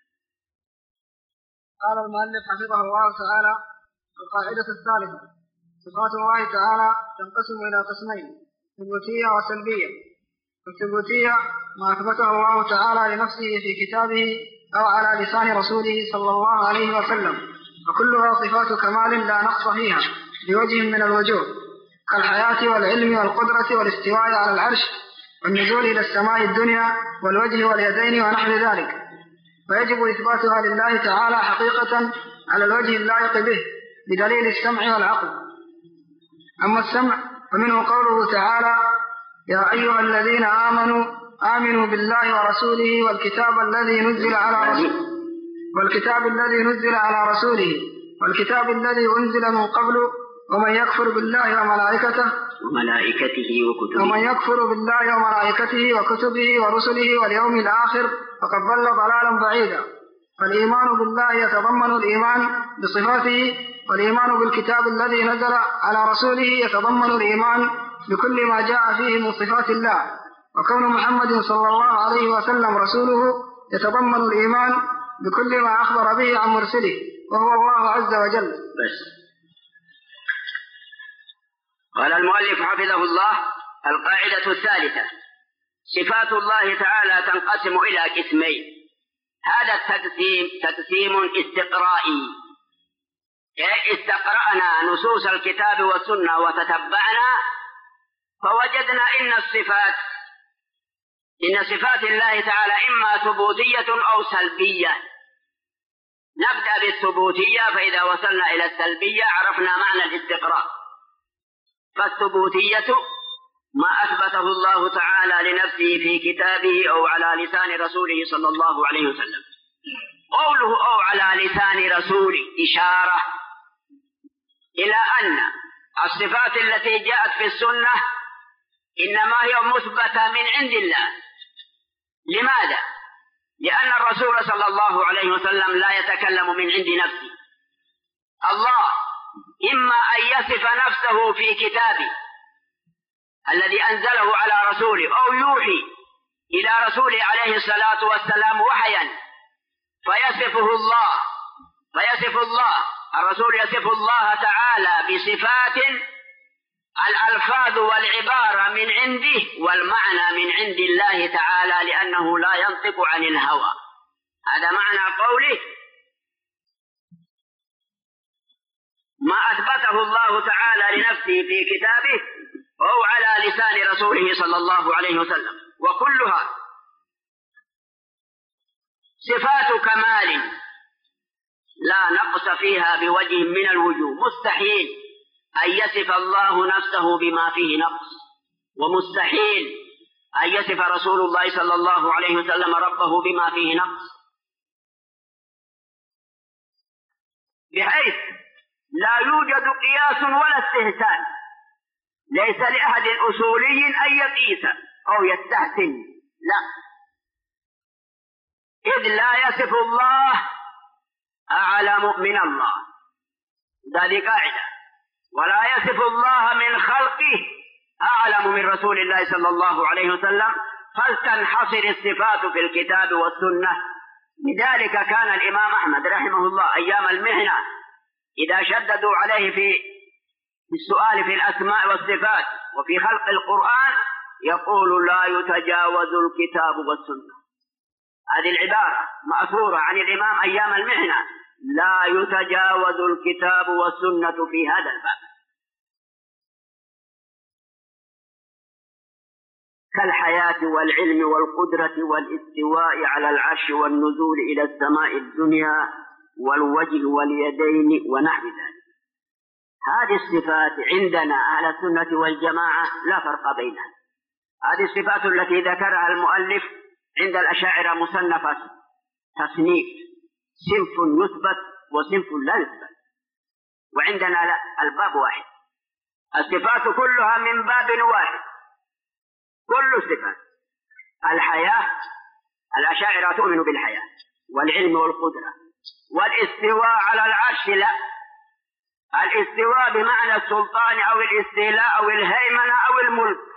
قال المؤلف حفظه الله تعالى: القاعدة الثالثة: صفات الله تعالى تنقسم إلى قسمين، ثبوتية وسلبية. الثبوتية ما أثبته الله تعالى لنفسه في كتابه أو على لسان رسوله صلى الله عليه وسلم، وكلها صفات كمال لا نقص فيها بوجه من الوجوه، كالحياة والعلم والقدرة والاستواء على العرش والنزول إلى السماء الدنيا والوجه واليدين ونحو ذلك، فيجب إثباتها لله تعالى حقيقة على الوجه اللائق به بدليل السمع والعقل. أما السمع فمنه قوله تعالى: يا أيها الذين آمنوا آمنوا بالله ورسوله والكتاب الذي نزل على رسوله والكتاب الذي نزل على رسوله والكتاب الذي أنزل من قبل ومن يكفر بالله وملائكته وملائكته وكتبه ومن يكفر بالله وملائكته وكتبه ورسله واليوم الآخر فقد ضل ضلالا بعيدا. فالإيمان بالله يتضمن الإيمان بصفاته، والإيمان بالكتاب الذي نزل على رسوله يتضمن الإيمان بكل ما جاء فيه من صفات الله، وكون محمد صلى الله عليه وسلم رسوله يتضمن الإيمان بكل ما أخبر به عن مرسله وهو الله عز وجل. بس. قال المؤلف حفظه الله: القاعدة الثالثة: صفات الله تعالى تنقسم إلى قسمين. هذا التقسيم تقسيم استقرائي، استقرأنا نصوص الكتاب والسنة وتتبعنا فوجدنا إن الصفات إن صفات الله تعالى إما ثبوتية أو سلبية. نبدأ بالثبوتية، فإذا وصلنا إلى السلبية عرفنا معنى الاستقراء. فالثبوتية ما أثبته الله تعالى لنفسه في كتابه أو على لسان رسوله صلى الله عليه وسلم. قوله أو على لسان رسوله إشارة إلى أن الصفات التي جاءت في السنة إنما هي مثبتة من عند الله. لماذا؟ لأن الرسول صلى الله عليه وسلم لا يتكلم من عند نفسه. الله إما أن يصف نفسه في كتابه الذي أنزله على رسوله أو يوحي إلى رسوله عليه الصلاة والسلام وحيا فيصفه الله فيصف الله الرسول يصف الله تعالى بصفات الألفاظ والعبارة من عنده والمعنى من عند الله تعالى، لأنه لا ينطق عن الهوى. هذا معنى قوله ما أثبته الله تعالى لنفسه في كتابه أو على لسان رسوله صلى الله عليه وسلم، وكلها صفات كمال لا نقص فيها بوجه من الوجوه. مستحيل أن يصف الله نفسه بما فيه نقص، ومستحيل أن يصف رسول الله صلى الله عليه وسلم ربه بما فيه نقص، بحيث لا يوجد قياس ولا استهسان. ليس لأحد أصولي أن يقيس أو يستحسن، لا، إذ لا يصف الله أعلم من الله. هذه قاعدة. ولا يصف الله من خلقه أعلم من رسول الله صلى الله عليه وسلم، فلتنحصر الصفات في الكتاب والسنة. لذلك كان الإمام أحمد رحمه الله أيام المحنة إذا شددوا عليه في السؤال في الأسماء والصفات وفي خلق القرآن يقول لا يتجاوز الكتاب والسنة. هذه العبارة مأثورة عن الإمام أيام المحنة: لا يتجاوز الكتاب والسنة في هذا الباب. كالحياة والعلم والقدرة والاستواء على العرش والنزول إلى السماء الدنيا والوجه واليدين ونحو ذلك. هذه الصفات عندنا أهل السنة والجماعة لا فرق بينها. هذه الصفات التي ذكرها المؤلف عند الأشاعرة مصنفة تصنيف، صنف يثبت وصنف لا يثبت، وعندنا لا، الباب واحد. الصفات كلها من باب واحد، كل صفات. الحياة الأشاعرة تؤمن بالحياة والعلم والقدرة والاستواء على العرش لا، الاستواء بمعنى السلطان أو الاستيلاء أو الهيمنة أو الملك،